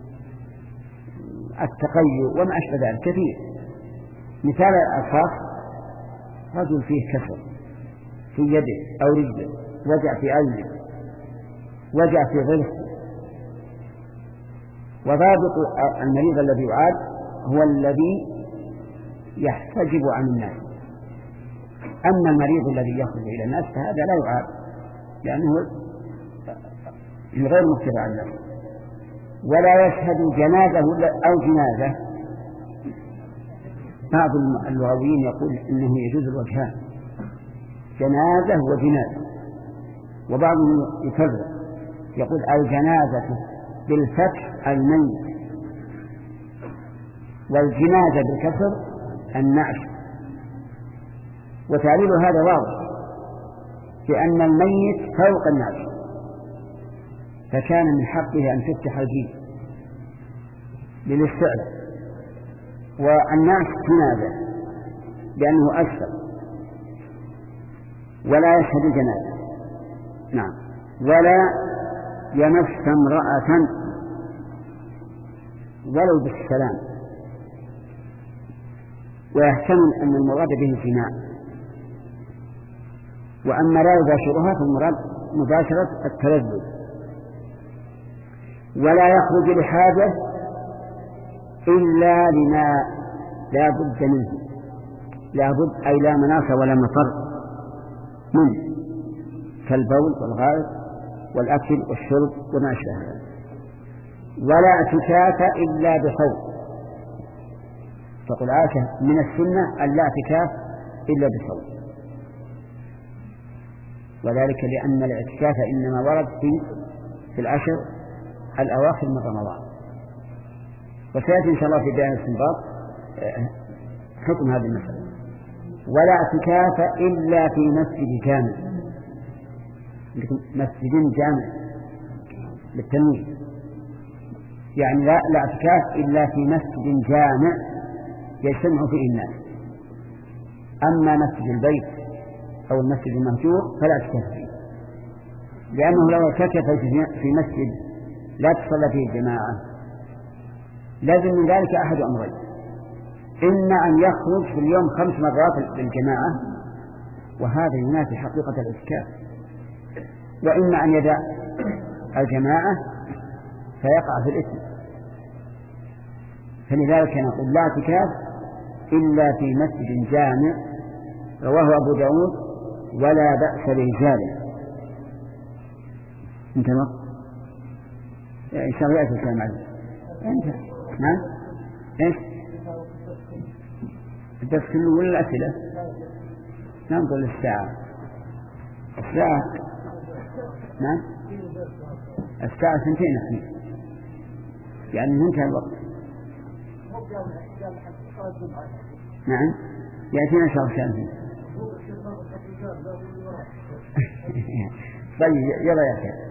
التقيؤ وما أشبه ذلك كثير. مثال الخاص رجل فيه كسر في يده أو رجله، وجع في عينه، وجع في ظلفه. وضابط المريض الذي يعاد هو الذي يحتجب عن الناس. أما المريض الذي يخرج إلى الناس فهذا لا يعاد، لأنه غير مكتب عن الناس. ولا يشهد جنازة أو جنازة. بعض اللغويين يقول إنه يجوز الوجهان، جنازة وجنازة، وبعضهم يفرق يقول الجنازة بالفتح الميت، والجنازة بالكسر النعش. وتعليل هذا واضح، لأن الميت فوق النعش، فكان من حقه أن تفتح الجيب للاستعلاء، والنعش جنازة لأنه أسفل. ولا يشهد جنازة. نعم. ولا يمس امرأة ولو بالسلام، ويحتمل أن المراد به الجماع. وأما لا يباشرها فالمراد مباشرة التلذذ. ولا يخرج لحاجة إلا لما لا بد منه، لا بد أي لا مناص ولا مفر منه، كالبول والغائط والأكل والشرب وما أشبه هذا. ولا اعتكاف إلا بصوم. تقول عائشة من السنة أن لا اعتكاف إلا بصوم، وذلك لأن الاعتكاف إنما ورد في في العشر الأواخر من رمضان. وسيأتي إن شاء الله في بيان الاستنباط حكم هذه المسألة. ولا اعتكاف إلا في مسجد جامع، مسجد جامع بالتنوين، يعني لا اعتكاف إلا في مسجد جامع يجتمع فيه الناس. أما مسجد البيت أو المسجد المهجور فلا اعتكاف فيه، لأنه لو اعتكف في مسجد لا تصلى فيه الجماعة لازم من ذلك أحد أمرين: إما أن يخرج في اليوم خمس مرات للجماعة وهذا ينافي حقيقة الاعتكاف، وإما أن يدع الجماعة فيقع في الإثم. فلذلك نقول لا اعتكاف إلا في مسجد جامع. رواه أبو داود ولا بأس برجاله. انتبه إن شاء الله يأتي الكلام عنه. انت نعم ايش الدرس كله ولا الأسئلة؟ ننظر للساعة. الساعة نعم الساعة سنتين احنا، يعني منتهى الوقت. نعم يأتينا شهر شهرين. طيب يلا يا أخي.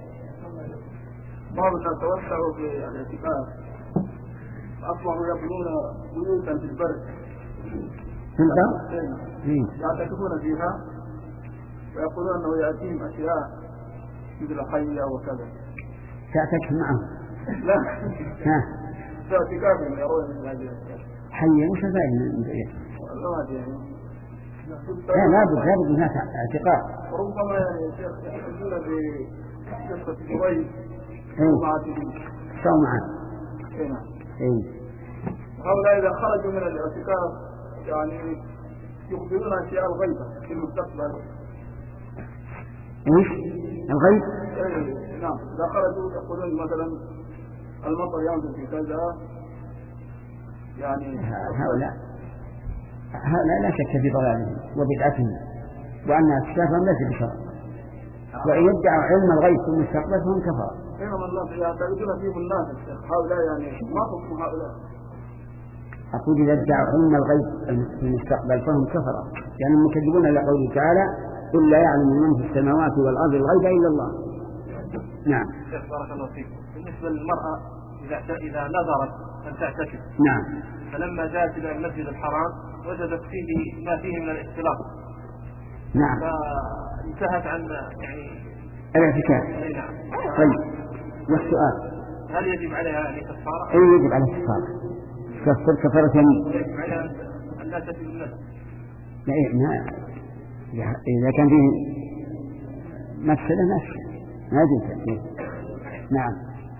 بعض توسعوا في الاعتكاف أصبحوا يبنون بيوتا في البرد في البرد يعتكفون فيها ويقولون أنه يأتيهم أشياء مثل حية وكذا. تعتكف معهم؟ لا ها في اعتكافهم يرون مثل هذه الأشياء. حية مش فاهم من بيت والله يعني لا لابد لابد هناك اعتقاد. وربما يعني شيخ يحتجون بقصة جبير شو معه؟ اي هؤلاء إذا خرجوا من الاعتكاف يعني يخبرون أشياء الغيبة في المستقبل. إيش؟ الغيب؟ إيه نعم، إذا خرجوا يقولون مثلا المطر ينزل في كذا يعني. هؤلاء هؤلاء لا شك في ضلالهم وبدعتهم وأن اعتكافهم ليس بشرع، وإن يدعوا علم الغيب في المستقبل فهم كفار. بينما الله يعتقدون فيهم الناس هؤلاء يعني ما هم هؤلاء. أقول إذا ادعوا علم الغيب في المستقبل فهم كفرة، يعني المكذبون لقوله تعالى قل لا يعلم من في السماوات والأرض الغيب إلا الله. نعم. بارك الله فيكم. بالنسبة للمرأة إذا إذا نظرت أن تعتكف. نعم. فلما جاءت إلى المسجد الحرام وجدت فيه ما فيه من الاختلاط. نعم. فانتهت عن يعني الاعتكاف. نعم. طيب. والسؤال هل يجب عليها أن كفارة؟ أي يجب عليها كفارة. كفر كفارة يمين. يجب عليها أن لا تأتي بالمسجد. لا إذا كان فيه مفسدة مفسدة ما يجوز فيه. نعم.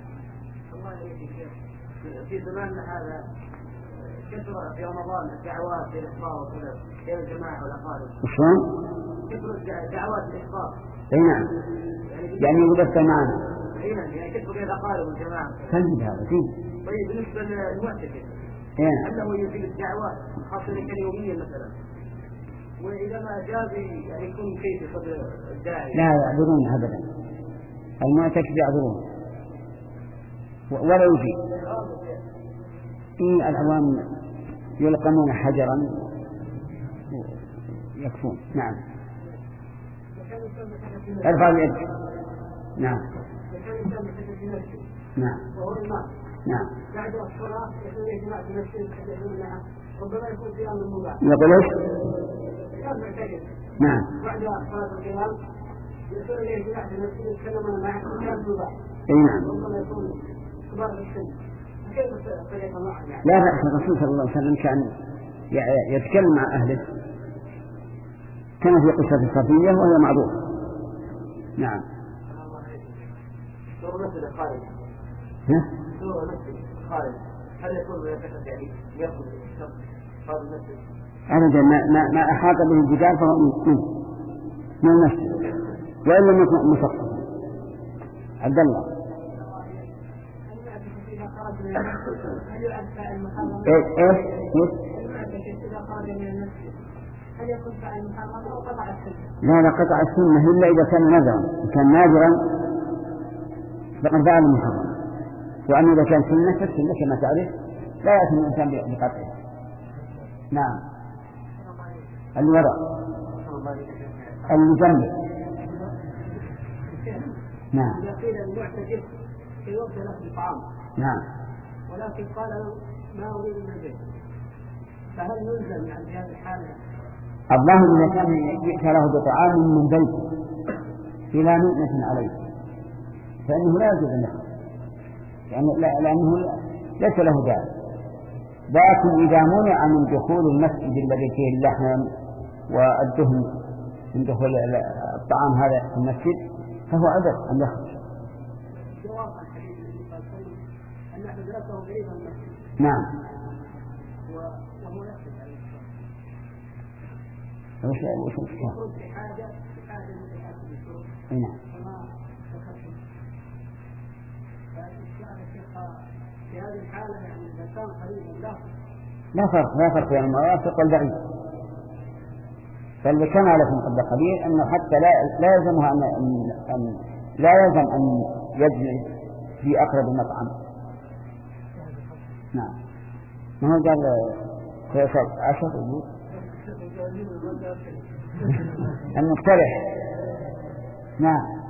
في زماننا هذا كثر في رمضان الدعوات للإخبار وكذا بين الجماعة والأقارب. شلون؟ كثر دعوات الإخبار. أي نعم. يعني يقول السمعان. أي نعم يعني كثر بين الأقارب والجماعة. فهمت هذا فيه. طيب بالنسبة للمعتكف. إيه. أنه يجيب الدعوات خاصة كاليومية مثلا. وإذا ما جاء يعني يكون كيف صدر الداعي. لا يعذرون أبدا. المعتكف يعذرون ولا يجيب. إيه العوام يلقمون حجرا يكفون. نعم. ارفع اليد. نعم. نعم. نعم. بعد الصلاة يكون يجمع في المسجد يحتاجون ربما يكون صيام المباح. يقول ايش؟ نعم. بعد صلاة القيام يكون يجمع في المسجد يتكلمون معه صيام المباح. اي نعم. ربما يكون كبار السن. كيف طريقة معه يعني؟ لا بأس. الرسول صلى الله عليه وسلم كان يتكلم مع أهله كما في قصة الصفية وهي معروفة. نعم. سورة مسجد خارج. ها؟ سورة مسجد خارج. هل يكون يتكلم يعني يأخذ الشخص هذا المسجد؟ أبدا ما ما ما أحاط به الجدار فهو منه من المسجد وإن لم يكن مسقطا. عبد الله. إيه إيه إيه. لا لا قطع السنة إلا إذا كان نذرا. كان نادرا فقد فعل المحرم. وأما إذا كان سنة فالسنة كما تعرف لا يأتي الإنسان بقطعه. نعم. الوضع المجمد. نعم. إذا قيل المعتكف يوفى له بالطعام. نعم. ولكن قال له ما أريد من البيت. فهل يلزم عن هذه الحالة؟ الظاهر إذا كان يأتى له بطعام من بيته بلا مئنة عليه فإنه لا يجوز أن يأخذ يعني لأنه ليس له داعي. لكن إذا منع من دخول المسجد الذي فيه اللحم والدهن من دخول الطعام هذا في المسجد فهو عذر أن يخرج. نعم. وش وش الشيء؟ نعم. في هذه الحالة يعني إذا كان قريبا لا لا فرق لا فرق بين المرافق والبعيد. بل كما لكم قبل قليل أنه حتى لا لا يلزمها أن أن لا يلزم أن يجلس في أقرب المطعم. نعم. ما هو قال فيصل عشر يقول المقترح. نعم.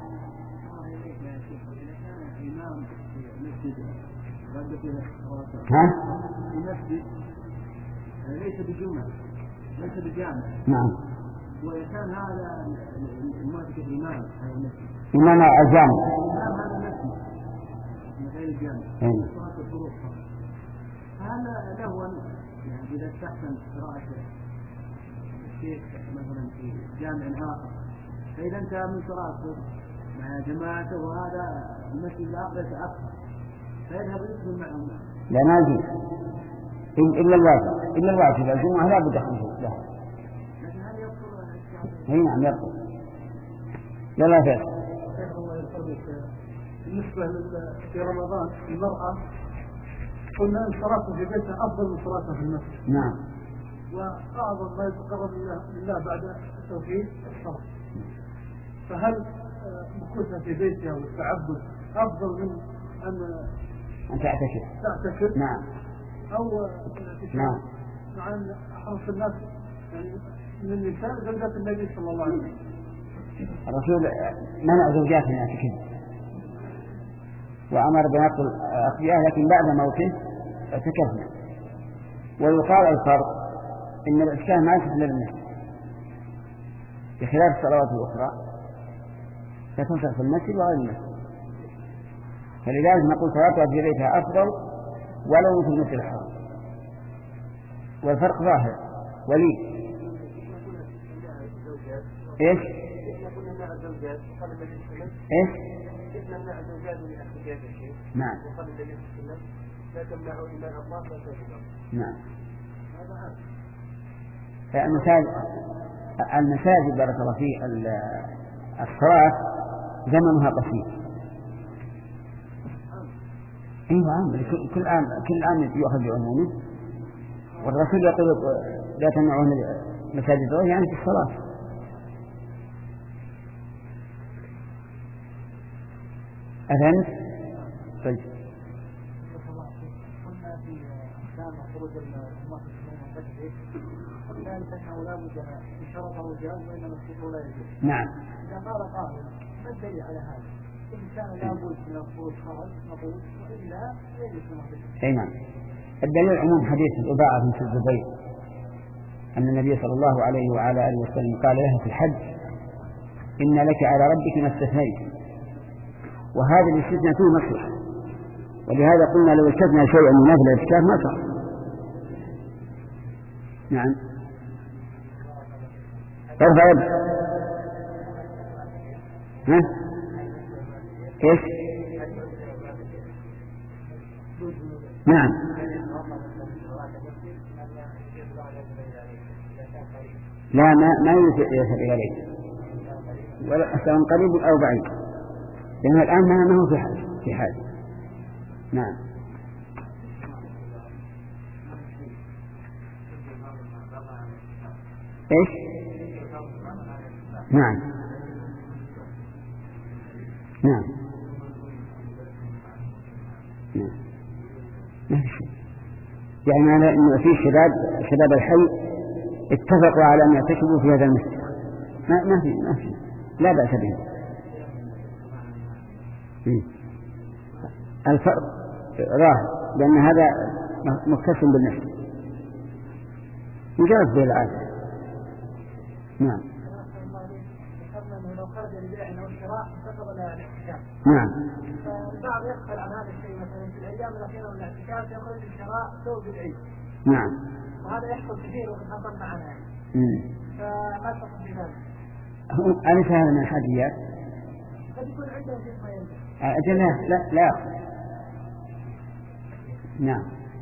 ها؟ في مسجد ليس بجمعة ليس بجامع. نعم. وكان هذا المعتكف إمام هذا المسجد. إمام الجامع. إمام هذا المسجد من غير الجامع. صلاة الفروض. هذا له يعني إذا استحسن قراءة الشيخ مثلا في جامع آخر، فإذا انتهى من صلاته مع جماعته وهذا المسجد الآخر يتأخر فيذهب يسلم معهم. لا ما يجوز إلا الواجب، إلا الواجب الجمعة لا بد يخرج لها. لكن هل يبطل؟ اي نعم يبطل. يلا فعل. بالنسبة في رمضان المرأة قلنا أن صلاته في بيتها أفضل من صلاتها في المسجد. نعم. وأعظم ما يتقرب لله بعد التوحيد الصلاة. فهل مكوثها في بيتها والتعبد أفضل من أن أن تعتكف؟ تعتكف. نعم. أو نعم. مع أن أحرص الناس يعني من النساء زوجات النبي صلى الله عليه وسلم. الرسول منع زوجاته من الاعتكاف وأمر بنقل أخبيها، لكن بعد موته اعتكفنا. ويقال الفرق إن الاعتكاف ما يصح للمسجد بخلاف الصلوات الأخرى فتصح في المسجد وغير المسجد، فلذلك نقول صلاتها في بيتها أفضل ولو في المسجد الحرام، والفرق ظاهر. ولي إيش؟ إيش؟ نعم. نعم. المساجد المساجد بارك الله فيه الصلاة زمنها قصير. ايوه عام كل عام كل عام يؤخذ بعمومه، والرسول يقول لا تمنعون مساجد الله يعني في الصلاة. أذنت؟ طيب. قلنا في أحكام خروج المرأة من المسجد وذلك أنه لا بد من شرط الرجال وإنما الشرط لا يجوز. نعم. إذا قال قائل ما الدليل على هذا؟ إن كان لا بد من الخروج خرج نقول وإلا يجوز المسجد. أي نعم. الدليل عموم حديث الأباعة بنت الزبير أن النبي صلى الله عليه وعلى آله وسلم قال لها في الحج إن لك على ربك ما استثنيت، وهذا الاستثناء فيه مصلحة، ولهذا قلنا لو استثنى شيئا ينافي الاعتكاف ما صح. نعم. ارفع يد. ها؟ ايش؟ نعم. لا ما ما يذهب إليه ولا سواء قريب أو بعيد، لأنه الآن ما هو في حاجة في حاجة. نعم. إيش؟ نعم. نعم. نعم. ما في شيء. يعني أنا إنه في شباب شباب الحي اتفقوا على أن يعتكفوا في هذا المسجد، ما ما في ما في لا بأس به. الفرق ظاهر لأن هذا متصل بالنفس يجاز به العادة. نعم. نعم. البعض يسأل عن هذا الشيء مثلا في الأيام الأخيرة من الاعتكاف يخرج الشراء ثوب العيد. نعم. وهذا يحصل كثير ويتحصل معنا. فما تقصد بهذا؟ أليس هذا من الحاديات؟ قد يكون عندهم شيء ما ينفع. أجل لا لا. نعم.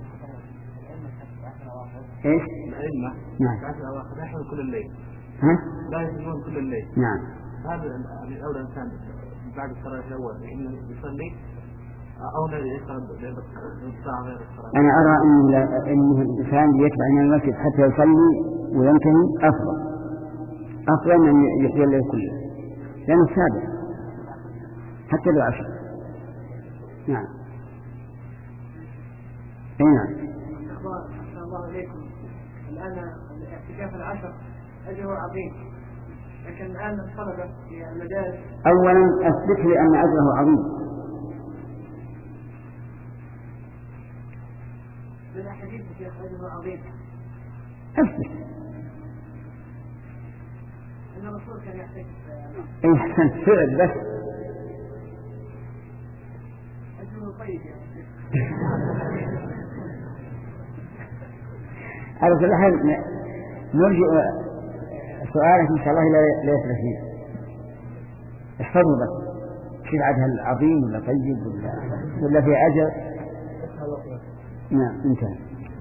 إيش؟ الأئمة نعم. العشر الأواخر يحضر كل الليل. ها؟ لا يصلون كل الليل. نعم. هذا الأولى الإنسان بعد الصلاة الأول إنه يصلي أو لا يصلي ساعة غير الصلاة. أنا أرى إن إنه الإنسان يتبع من المسجد حتى يصلي وينتهي أفضل أفضل من يحيي الليل كله لأنه سابق حتى لو عشر. نعم. أي نعم. أحسن الله عليكم. الآن الاعتكاف العشر أجره عظيم، لكن الآن الطلبة في المدارس. أولا أثبت لي أن أجره عظيم. من حديث الشيخ أجره عظيم. أثبت. أن الرسول كان يحتاج. إيه أحسن فعل بس. أجره طيب يعني. على كل حال نرجع سؤالك إن شاء الله لا يفلح فيه. احفظوا بس شيء عدها العظيم ولا طيب ولا ولا في أجر. نعم انتهى.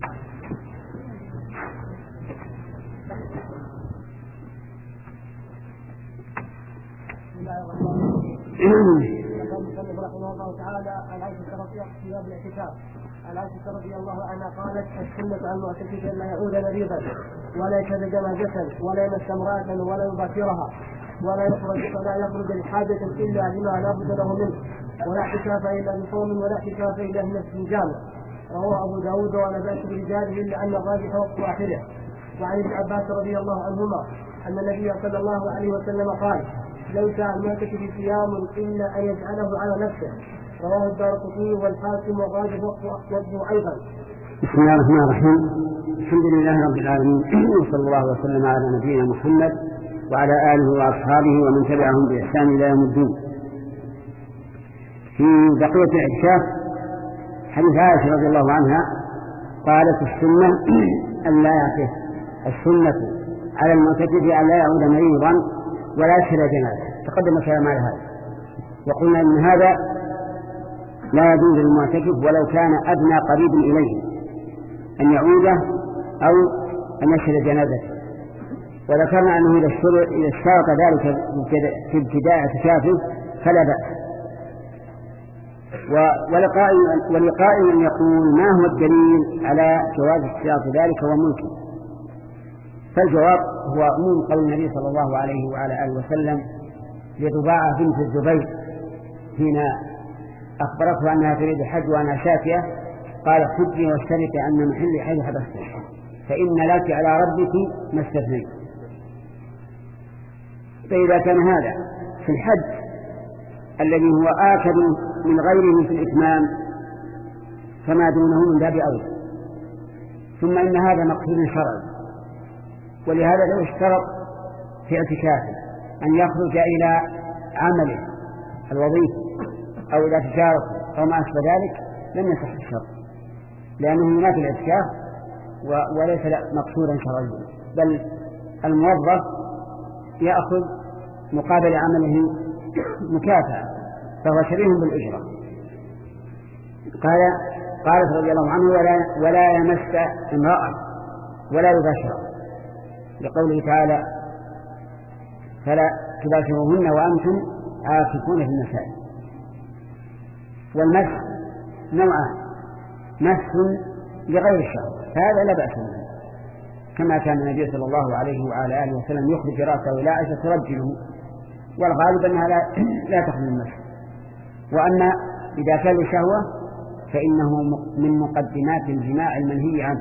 المصنف رحمه الله تعالى عن عائشة في باب الاعتكاف. عن عائشة رضي الله عنها قالت: السنة عن المعتكف أن لا يعود مريضا ولا يشهد جنازة ولا يمس امرأة ولا يباشرها ولا يخرج ولا يخرج لحاجة إلا لما لا بد له منه، ولا اعتكاف إلا بصوم ولا اعتكاف إلا بنفس جامع. رواه أبو داود ولا بأس برجاله إلا أن الراجح وقت آخره. وعن ابن عباس رضي الله عنهما أن النبي صلى الله عليه وسلم قال: ليس المعتكف صيام إلا أن يجعله على نفسه. رواه الدارقطني والحاكم وغالب وقته أيضا. بسم الله الرحمن الرحيم. الحمد لله رب العالمين، وصلى الله وسلم على نبينا محمد وعلى آله وأصحابه ومن تبعهم بإحسان إلى يوم الدين. في بقية الاعتكاف حديث عائشة رضي الله عنها قالت: السنة أن لا يعتكف، السنة على المعتكف أن لا يعود مريضا ولا يشهد جنازة. تقدم كلام على هذا، وقلنا إن هذا لا يجوز للمعتكف ولو كان أدنى قريب إليه أن يعوده أو أن يشهد جنازته. وذكرنا أنه إذا اشترط ذلك في ابتداء اعتكافه فلا بأس. ولقائل أن يقول: ما هو الدليل على جواز اشتراط ذلك وممكن؟ فالجواب هو عموم قول النبي صلى الله عليه وعلى آله وسلم لضباعة بنت الزبير حين أخبرته أنها تريد الحج وأنها شافية، قال: حجي واشترطي أن محلي حيث حدثت، فإن لك على ربك ما استثنيت. فإذا كان هذا في الحج الذي هو آكد من غيره في الإتمام فما دونه من باب أولى. ثم إن هذا مقصود شرعي، ولهذا لو اشترط في اعتكافه أن يخرج إلى عمله الوظيفي أو إلى تجارته أو ما أشبه ذلك لم يصح الشرط، لأنه ينافي الاعتكاف وليس مقصودا شرعيا، بل الموظف يأخذ مقابل عمله مكافأة، فهو شبيه بالأجرة. قال قالت رضي الله عنه: ولا, ولا يمس امرأة ولا يباشر، لقوله تعالى: فلا تباشروهن وأنتم عاكفون في المساجد. والمس نوعان: مس لغير الشهوة، هذا لا بأس منه، كما كان النبي صلى الله عليه وعلى آله وسلم يخرج رأسه إلى عائشة ترجله، والغالب أنها لا, لا تخرج المس. وأما إذا كان لشهوة فإنه من مقدمات الجماع المنهي عنه،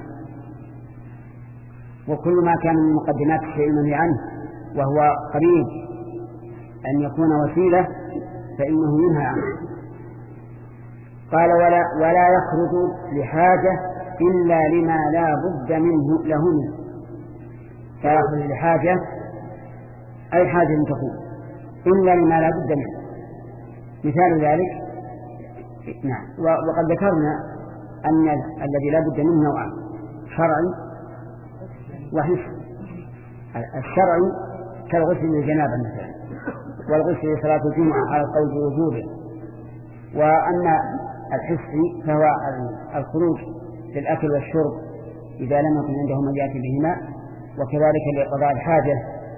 وكل ما كان من مقدمات الشيء المنهي عنه وهو قريب أن يكون وسيلة فإنه ينهى عنه. قال: ولا, ولا يخرج لحاجة إلا لما لا بد منه له منه. لا يخرج لحاجة أي حاجة تكون إلا لما لا بد منه. مثال ذلك: نعم، وقد ذكرنا أن الذي لا بد منه نوعان: شرعي وحسي. الشرعي كالغسل للجنابة مثلا، والغسل لصلاة الجمعة على القول بوجوبه. وأما الحسي فهو الخروج للأكل والشرب إذا لم يكن عنده من يأتي بهما، وكذلك لقضاء الحاجة.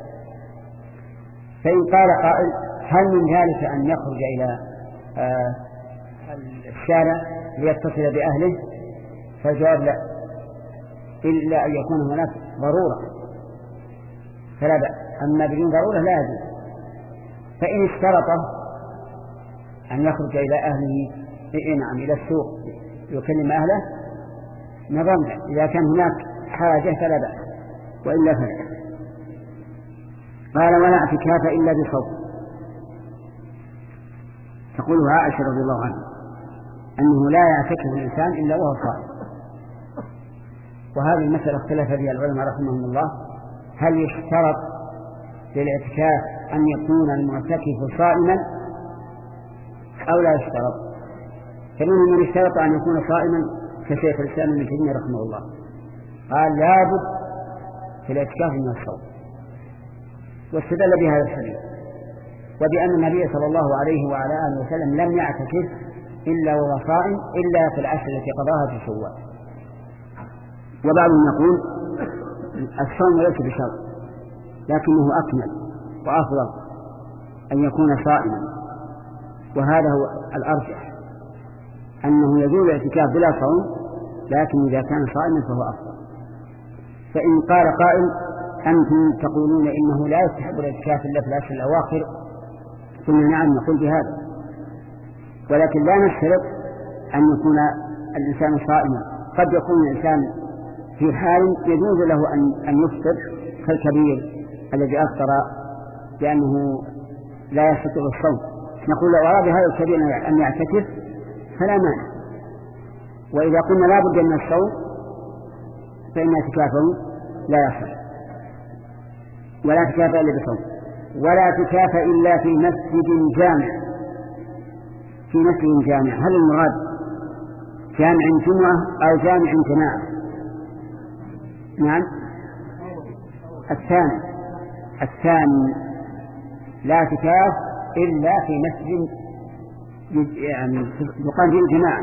فإن قال قائل: هل من ذلك أن يخرج إلى آه الشارع ليتصل بأهله؟ فالجواب لا، إلا أن يكون هناك ضرورة فلا بأس، أما بدون ضرورة لا يجوز. فإن اشترط أن يخرج إلى أهله نعم إلى السوق يكلم أهله نظمنا، إذا كان هناك حاجة فلا بأس، وإلا فلا. قال: ولا اعتكاف إلا بصوم. تقول عائشة رضي الله عنها أنه لا يعتكف الإنسان إلا وهو صائم. وهذه المسألة اختلف فيها العلماء رحمهم الله: هل يشترط للاعتكاف أن يكون المعتكف صائما أو لا يشترط؟ فمنهم من اشترط أن يكون صائما كشيخ الإسلام ابن تيمية رحمه الله، قال: لابد في الاعتكاف من الصوم. واستدل بهذا الحديث وبأن النبي صلى الله عليه وعلى آله وسلم لم يعتكف إلا وهو صائم إلا في العشر التي قضاها في شوال. وبعضهم يقول الصوم ليس بشرط لكنه أكمل وأفضل أن يكون صائما، وهذا هو الأرجح أنه يجوز الاعتكاف بلا صوم، لكن إذا كان صائما فهو أفضل. فإن قال قائل أنتم تقولون إنه لا يستحب الاعتكاف إلا في العشر الأواخر، قلنا نعم نقول بهذا، ولكن لا نشترط أن يكون الإنسان صائما. قد يكون الإنسان في حال يجوز له أن أن يفطر كالكبير الذي أفطر لأنه لا يستطيع الصوم، نقول لو أراد هذا الكبير أن يعتكف فلا مانع. وإذا قلنا لا بد من الصوم فإن اعتكافه لا يصح، ولا اعتكاف إلا بصوم، ولا اعتكاف إلا في مسجد جامع. في مسجد جامع، هل المراد جامع جمعة أو جامع جماعة؟ نعم الثاني الثاني لا اعتكاف إلا في مسجد يعني يقام فيه الجماعة.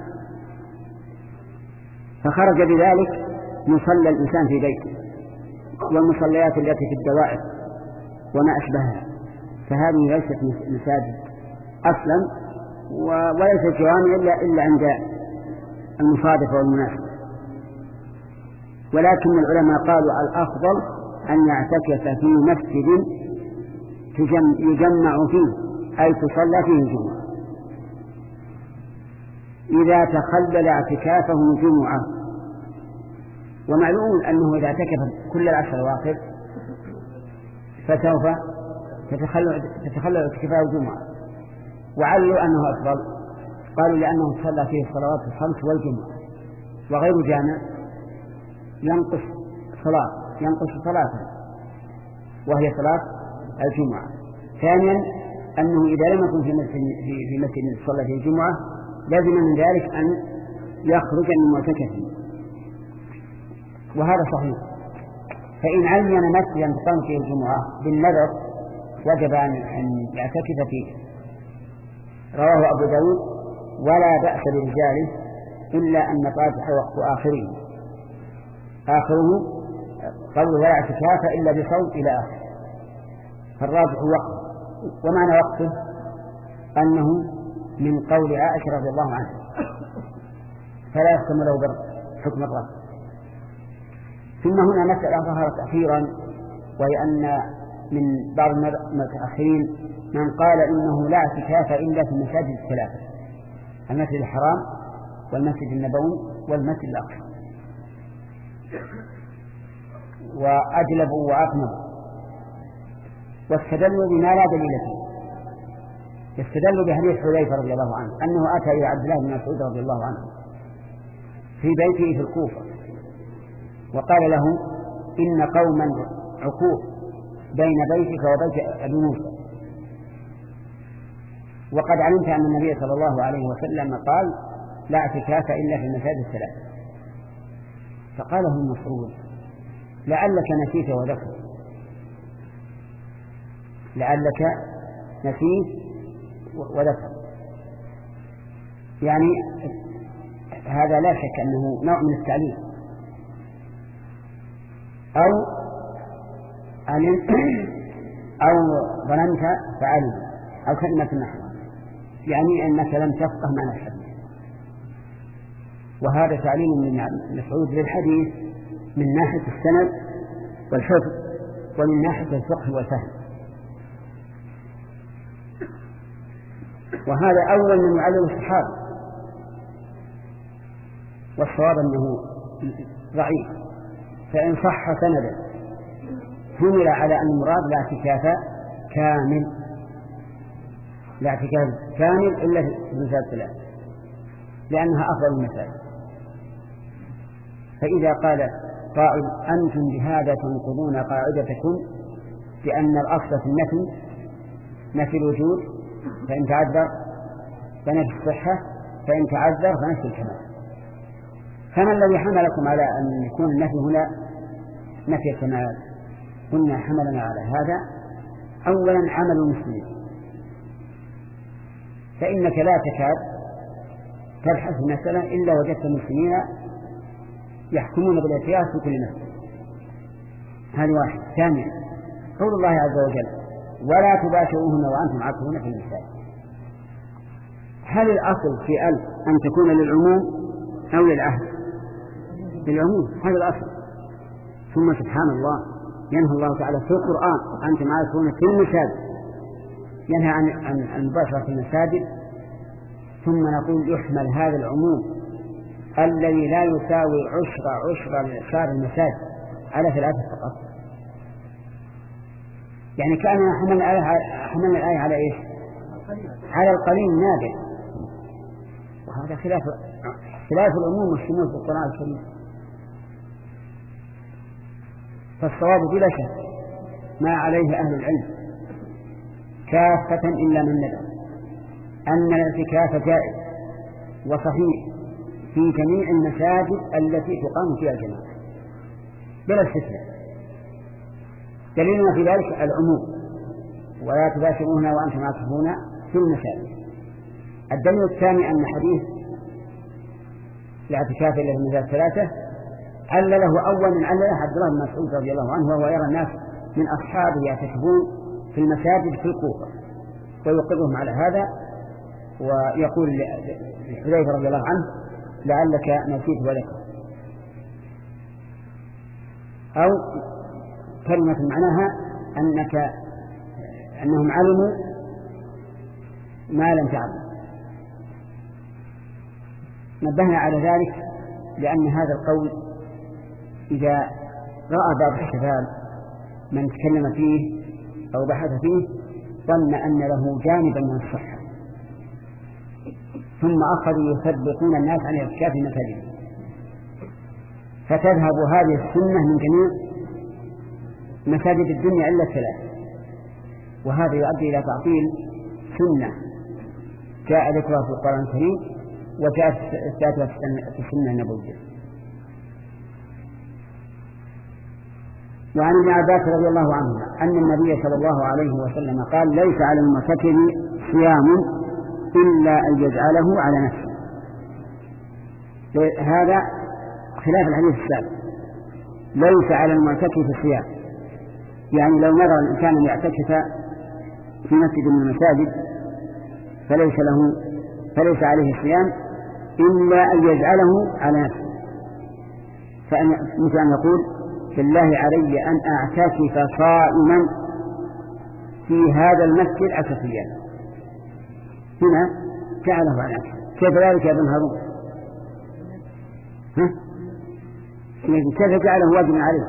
فخرج بذلك يصلى الإنسان في بيته والمصليات التي في الدوائر وما أشبهها، فهذه ليست مساجد أصلا وليست جوامع إلا, إلا عند المصادفة والمناسبة. ولكن العلماء قالوا الأفضل أن يعتكف في مسجد يجمع فيه أي تصلى فيه الجمعة. إذا تخلل اعتكافه جمعة، ومعلوم أنه إذا اعتكف كل العشر الأواخر فسوف تتخلل تتخلل اعتكافه جمعة. وعلوا أنه أفضل، قالوا لأنه تصلى فيه الصلوات الخمس والجمعة، وغير جامع ينقص صلاة ينقص صلاة وهي صلاة الجمعة. ثانيا أنه إذا لم يكن في مسجد في مسجد صلى فيه الجمعة لازم من ذلك أن يخرج من معتكفه، وهذا صحيح. فإن عين مسجدا تقام فيه الجمعة بالنذر وجب أن يعتكف فيه. رواه أبو داود ولا بأس برجاله إلا أن الراجح وقت آخره آخره قول ولا اعتكاف إلا بصوم إلى آخر، فالراجح وقت. ومعنى وقته أنه من قول عائشة رضي الله عنها، فلا يختم له بحكم الرد. ثم هنا مسألة ظهرت أخيرا، وهي أن من بعض المتأخرين من قال إنه لا اعتكاف إلا في المساجد الثلاثة: المسجد الحرام والمسجد النبوي والمسجد الأقصى. وأجلبوا وأقنبوا واستدلوا بما لا دليل فيه. يستدلوا بحديث حذيفة رضي الله عنه أنه أتى إلى عبد الله بن مسعود رضي الله عنه في بيته في الكوفة وقال له: إن قوما عكوف بين بيتك وبيت أبي موسى، وقد علمت أن النبي صلى الله عليه وسلم قال: لا اعتكاف إلا في المساجد الثلاث. فقال ابن مسعود: لعلك نسيت وذكر لعلك نسيت وذكر يعني هذا لا شك أنه نوع من التعليم، أو أو ظننت فعلم، أو كلمة نحو، يعني أنك لم تفقه معنى الحديث. وهذا تعليم من مسعود للحديث من ناحية السند والحفظ ومن ناحية الفقه والفهم. وهذا أول من يعلم الصحابة، والصواب أنه ضعيف. فإن صح سندا حمل على أن المراد لا اعتكاف كامل لا اعتكاف كامل إلا في المساجد الثلاث، لأنها أفضل المساجد. فإذا قال قائل: أنتم بهذا تنقضون قاعدتكم بأن الأصل في النفي نفي الوجود، فإن تعذر فنفي الصحة، فإن تعذر فنفي الكمال. فما الذي حملكم على أن يكون النفي هنا نفي الكمال؟ قلنا: حملنا على هذا أولا عمل المسلمين، فإنك لا تكاد تبحث في مسألة إلا وجدت المسلمين يحكمون بالاعتياد في كل مسألة. هذه واحد. ثانيا قول الله عز وجل ولا تباشروهن وأنتم عاكفون في المساجد. هل الأصل في ألف أن تكون للعموم أو للعهد؟ للعموم، هذا الأصل. ثم سبحان الله ينهى الله تعالى في القرآن أنتم عاكفون في المساجد، ينهى عن عن المباشرة في المساجد. ثم نقول يحمل هذا العموم الذي لا يساوي عشر عشر لإحصار المساجد على ثلاثة فقط. يعني كأننا حملنا الآية حملنا الآية على إيش؟ على القليل نادر، وهذا خلاف خلاف العموم والشمول في القرآن الكريم. فالصواب بلا شك ما عليه أهل العلم كافة إلا من ندر أن الاعتكاف جائز وصحيح في جميع المساجد التي تقام فيها الجماعة بلا استثناء. دليلنا في ذلك العموم ولا تباشرون وأنتم عاكفون في المساجد. الدليل الثاني أن حديث الاعتكاف الذي من ذات ثلاثة علله أولا علله عبد الله بن مسعود رضي الله عنه، وهو يرى الناس من أصحابه يعتكفون في المساجد في الكوفة ويوقظهم على هذا، ويقول لحذيفة رضي الله عنه لعلك نسيت ولك، أو كلمة معناها أنك أنهم علموا ما لم تعلم. نبهنا على ذلك لأن هذا القول إذا رأى بعض الشباب من تكلم فيه أو بحث فيه ظن أن له جانبا من الصحة، ثم أخذوا يثبتون الناس عن الاعتكاف في المساجد، فتذهب هذه السنة من جميع مساجد الدنيا إلا الثلاث، وهذا يؤدي إلى تعطيل سنة جاء ذكرها في القرآن الكريم وجاء إثباتها في السنة النبوية. وعن ابن عباس رضي الله عنهما أن النبي صلى الله عليه وسلم قال ليس على المعتكف صيام إلا أن يجعله على نفسه. هذا خلاف الحديث السابق، ليس على المعتكف صيام، يعني لو نظر الإنسان أن يعتكف في مسجد من المساجد فليس له فليس عليه صيام إلا أن يجعله على نفسه، فأن مثل أن يقول بالله علي أن أعتكف صائما في هذا المسجد عشر أيام، هنا جعله على نفسه. كيف ذلك يا ابن هارون؟ ها؟ كيف جعله واجبا عليه؟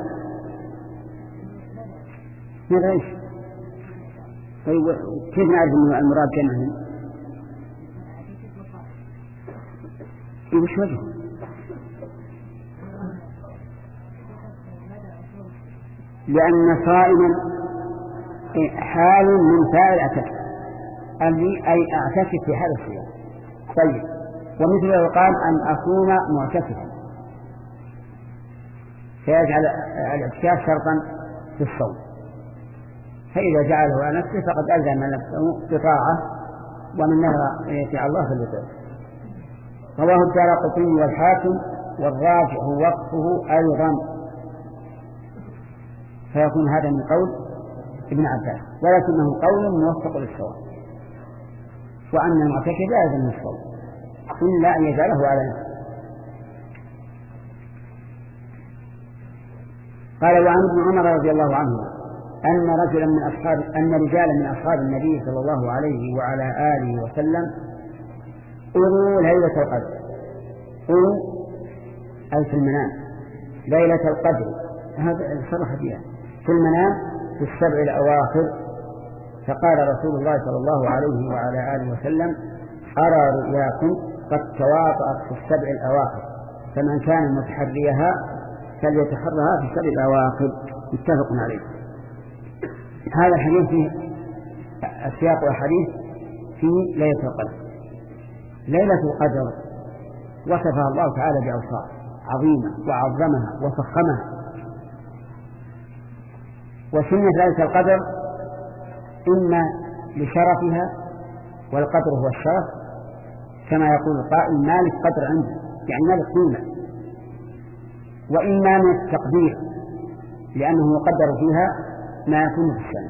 ماذا إيش؟ طيب كيف نعرف أن المراد كأنه إيه وش وجهه؟ لأن صائما حال من فاعل اعتكف، أي أعتكف في هذا الصيام. طيب ومثل يقال أن أكون معتكفا فيجعل الاعتكاف شرطا في الصوم، فإذا جعله على نفسه فقد ألزم نفسه بطاعة، ومن نهر يطيع الله فليطيعه. رواه الدارقطني والحاكم والراجح وقفه أيضا، فيكون هذا من قول ابن عباس، ولكنه قول موفق للصواب، وأن المعتكف لا يلزم الصوم إلا أن يجعله على نفسه. قال وعن ابن عمر رضي الله عنه أن رجلا من أصحاب أن رجالا من أصحاب النبي صلى الله عليه وعلى آله وسلم أروا ليلة القدر، أروا أي في المنام ليلة القدر، هذا صرح بها في المنام في السبع الأواخر، فقال رسول الله صلى الله عليه وعلى آله وسلم أرى رؤياكم قد تواطأت في السبع الأواخر، فمن كان متحريها فليتحرها في السبع الأواخر، متفق عليه. هذا الحديث فيه السياق والحديث في ليلة القدر. ليلة القدر وصفها الله تعالى بأوصاف عظيمة وعظمها وفخمها، وسنة ليلة القدر إما لشرفها، والقدر هو الشرف كما يقول القائل ما للقدر عنده، يعني ما للقيمة، وإما من التقدير لأنه يقدر فيها ما يكون في السنة،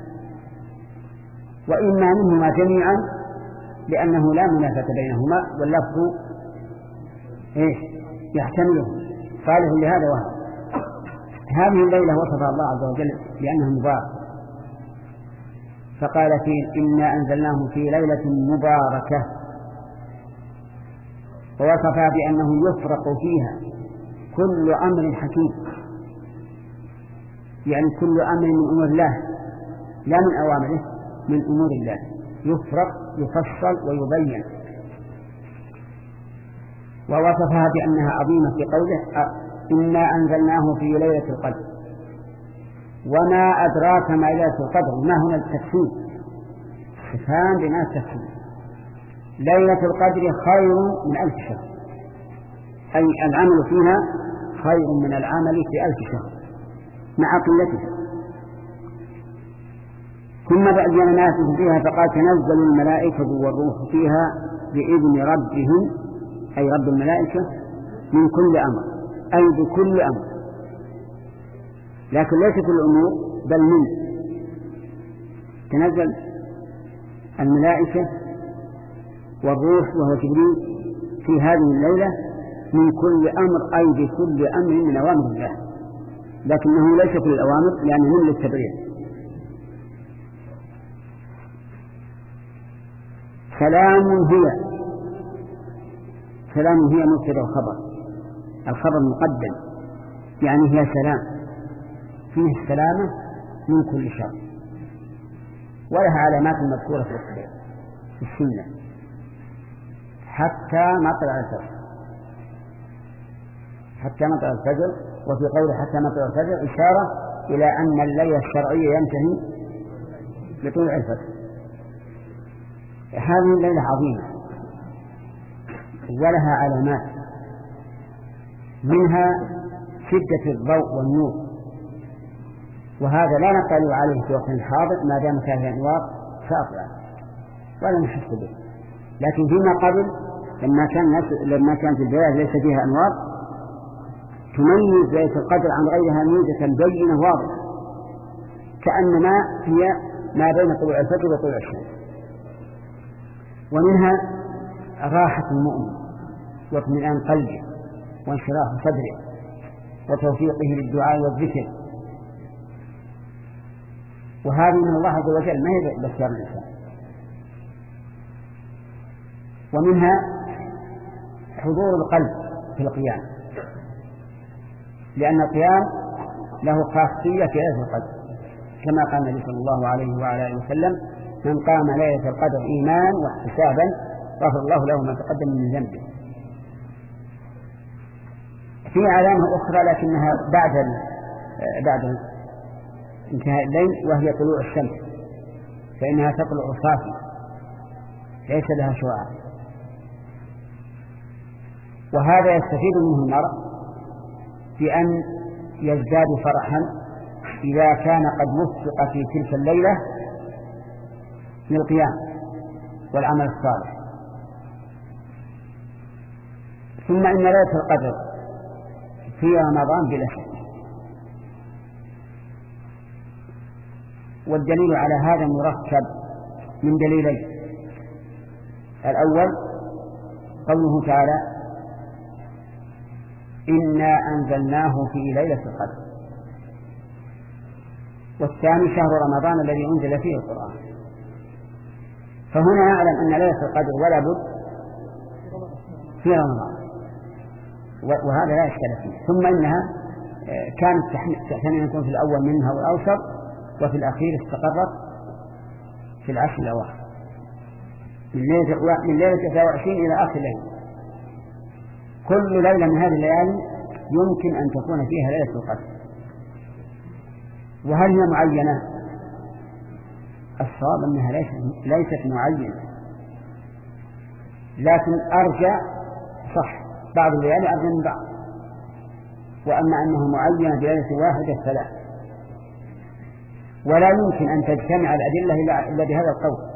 وإما منهما جميعا لأنه لا منافة بينهما واللفظ إيش يحتمله صالح لهذا وهذا. هذه الليلة وصفها الله عز وجل بأنها مباركة، فقال فيه إنا أنزلناه في ليلة مباركة، ووصفها بأنه يفرق فيها كل أمر حكيم، يعني كل أمر من أمور الله لا من أوامره، من أمور الله يفرق يفصل ويبين. ووصفها بأنها عظيمة في قوله إنا أنزلناه في ليلة القدر، وما أدراك ما ليلة القدر، ما هنا التفسير استفهام بما التفسير. ليلة القدر خير من ألف شهر، أي العمل فيها خير من العمل في ألف شهر مع قلته. ثم بين ما فيها فقال تنزل الملائكة والروح فيها بإذن ربهم، أي رب الملائكة، من كل أمر، أي بكل أمر، لكن ليس كل أمور بل من. تنزل الملائكة والروح وهو جبريل في هذه الليلة من كل أمر، أي بكل أمر من أوامر الله، لكنه ليس كل الأوامر لأنه من للتبرير. سلام هي، سلام هي مبتدأ وخبر، الخبر مقدم، يعني هي سلام فيه السلامة من كل شر، ولها علامات مذكورة في السنة حتى مطلع الفجر، حتى مطلع الفجر، وفي قوله حتى مطلع الفجر إشارة إلى أن الليل الشرعي ينتهي بطلوع الفجر. هذه الليلة عظيمة ولها علامات، منها شدة الضوء والنور، وهذا لا نطلع عليه في وقت الحاضر ما دام فيه أنوار ساطعة ولا نحس به، لكن فيما قبل لما كان لما كانت البلاد ليس فيها أنوار تميز ليلة القدر عن غيرها ميزة بينة واضحة، كأنما هي ما بين طلوع الفجر وطلوع الشمس. ومنها راحة المؤمن واطمئنان قلبه وانشراح صدره وتوفيقه للدعاء والذكر، وهذه من الله عز وجل ما هي باختيار الإنسان. ومنها حضور القلب في القيام، لأن القيام له خاصية في ليلة القدر، كما قال النبي صلى الله عليه وعلى آله وسلم من قام ليلة القدر إيمانا واحتسابا غفر الله له ما تقدم من ذنبه. في علامة أخرى لكنها بعد بعد انتهاء الليل، وهي طلوع الشمس، فإنها تطلع صافية ليس لها شعاع، وهذا يستفيد منه المرء بأن يزداد فرحا إذا كان قد وفق في تلك الليلة للقيام والعمل الصالح. ثم إن ليلة القدر في رمضان بلا شك، والدليل على هذا مركب من دليلين. الأول قوله تعالى إنا أنزلناه في ليلة القدر، والثاني شهر رمضان الذي أنزل فيه القرآن. فهنا نعلم أن ليلة القدر ولا بد في رمضان، وهذا لا إشكال فيه. ثم إنها كانت تحتمل أن تكون في الأول منها والأوسط، وفي الأخير استقرت في العشر الأواخر من ليلة إحدى وعشرين إلى آخر الليل. كل ليلة من هذه الليالي يمكن أن تكون فيها ليلة القدر. وهل هي معينة؟ الصواب أنها ليست معينة، لكن أرجع صح بعض الليالي أرجع من بعض، وأما أنه معينة بليلة واحدة فلا. ولا يمكن أن تجتمع الأدلة إلا بهذا القول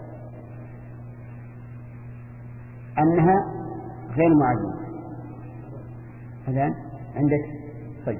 أنها غير معينة. هذا عندك طيب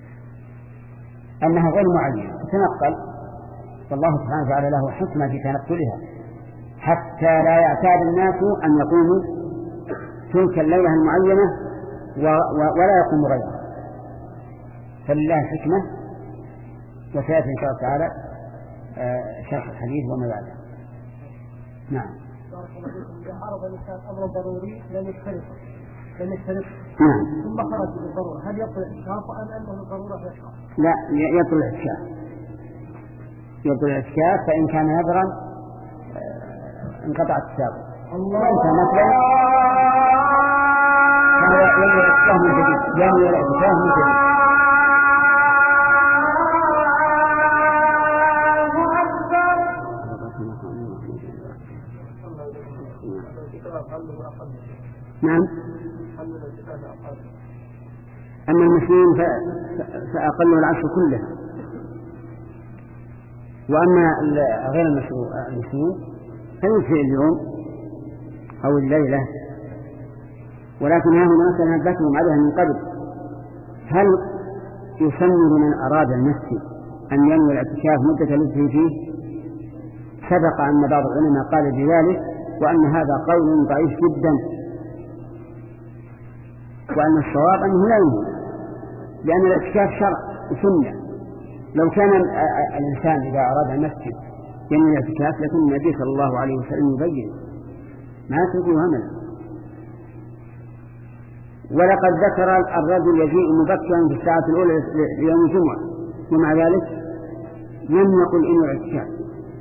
أنها غير معينة تتنقل، والله سبحانه وتعالى له حكمة في تنقلها حتى لا يعتاد الناس أن يقوموا تلك الليلة المعينة ولا يقوم غيرها، فلله حكمة. وسيأتي إن شاء الله تعالى شرح الحديث وما بعده. نعم. إذا عرض الإنسان أمر ضروري لم يختلف لم يختلف نعم. ثم خرج بالضرورة، هل يبطل الاعتكاف أم أنه الضرورة يشرع؟ لا، يبطل الاعتكاف. يبطل الاعتكاف فإن كان نذرا انقطع التساوي. وإن كان مثلا ينوي الاعتكاف من جديد ينوي الاعتكاف من جديد. نعم. أما المسلمين فأقل العشر كله، وأما غير المسلمين فيكفي اليوم أو الليلة. ولكن هنا مثلا نبهتهم عليها من قبل، هل يسن من أراد المسجد أن ينوي الاعتكاف مدة لبثه فيه؟ سبق أن بعض العلماء قال بذلك، وأن هذا قول ضعيف جدا، وأن الصواب أنه لا ينوي، لأن الاعتكاف شرع وسنة. لو كان الإنسان إذا أراد المسجد ينوي الاعتكاف لكن النبي صلى الله عليه وسلم يبين ما تقول هملا. ولقد ذكر الرجل يجيء مبكرا في الساعة الأولى ليوم الجمعة ومع ذلك لم يقل إنه الاعتكاف.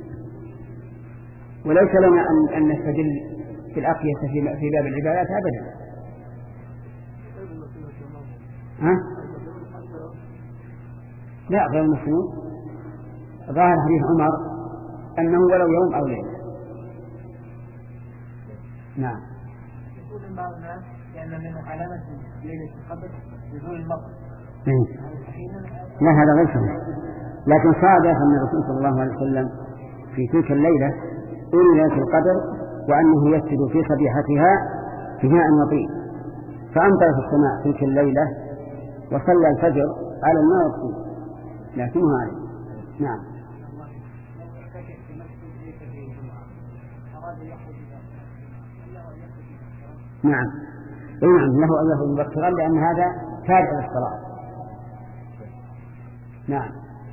وليس لنا أن نستدل في الأقية في باب العبادات أبدا. ها؟ لا، غير المسلمين ظاهر حديث عمر أنه ولو يوم أو ليلة. نعم. يقول بعض الناس لأن من علامة ليلة القدر نزول المطر. لا، هذا غير صحيح، لكن صادف أن الرسول صلى الله عليه وسلم في تلك الليلة أولي ليلة القدر وأنه يسجد في صبيحتها بماء وطين، فأمطرت السماء تلك الليلة وصلى الفجر على الماء والطين، لكنه عليه. نعم. نعم. نعم، له أن يأخذ مبكرا لأن هذا تابع للصلاة. نعم.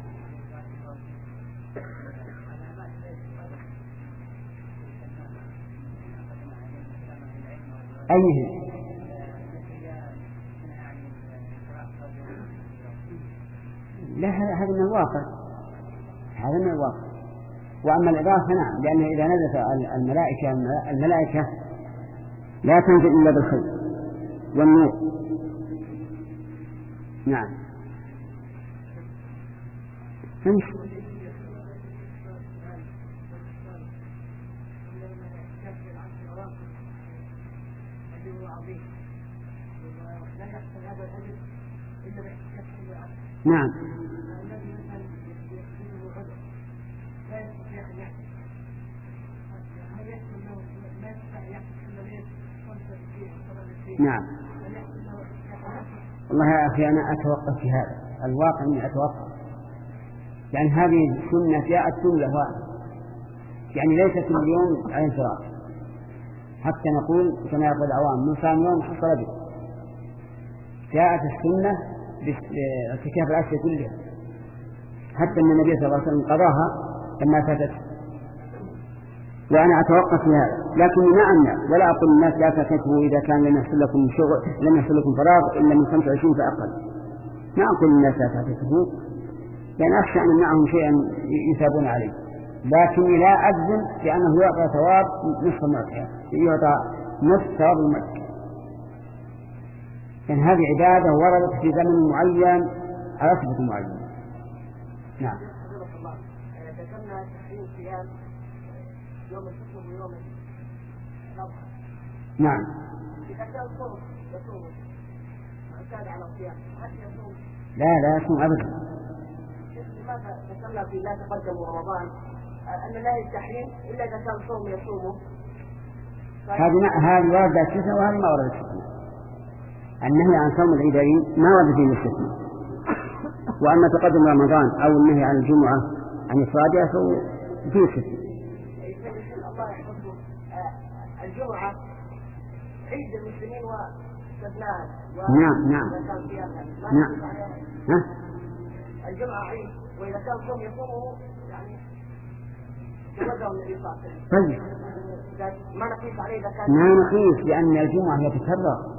أيه؟ لا، هذا من الواقع، هذا من الواقع. وأما الإضافة نعم، لأن إذا نزلت الملائكة الملائكة لا تنزل إلا بالخير والنور. نعم. امشي. نعم. نعم. والله يا أخي أنا أتوقف في هذا الواقع، أني أتوقف، يعني هذه السنة جاءت جملة واحدة، يعني ليست من اليوم على انفراد، حتى نقول كما يقول العوام من صام يوم حصل به. جاءت السنة باعتكاف العشر كلها، حتى أن النبي صلى الله عليه وسلم قضاها لما فاتت. وأنا أتوقف في هذا، لكني ما أمنع ولا أقول الناس لا تكتبوا إذا كان لم يحصل لكم شغل لم يحصل لكم فراغ إلا من خمسة وعشرين فأقل. ما أقول الناس لا تكتبوا، لأن أخشى أن معهم شيئا يثابون عليه، لكني لا أجزم بأنه يعطى ثواب نصف المعطيات، يعطى نصف ثواب المعطيات، لأن هذه عبادة وردت في زمن معين على صفة معينة. نعم. ذكرنا تحريم الصيام يوم الفطر ويوم الأضحى. نعم. إذا كان صوم يصوم معتاد على الصيام هل يصوم؟ لا لا يصوم أبدا. لماذا ذكرنا في لا تقدموا رمضان أن لا التحريم إلا إذا كان صوم يصومه؟ هذه هذه واردة استثناء وهذه ما وردت استثناء. النهي عن صوم العيدين ما ورد فيه استثناء. وأما تقدم رمضان أو النهي عن الجمعة عن الصلاة فهو فيه استثناء. الله يحفظه الجمعة عيد المسلمين واستثناء. نعم نعم نعم. ها؟ الجمعة عيد وإذا كان صوم يصومه يعني جوزه النبي صلى الله عليه وسلم. طيب ما نقيس عليه إذا كان ما نقيس لأن الجمعة هي تكرر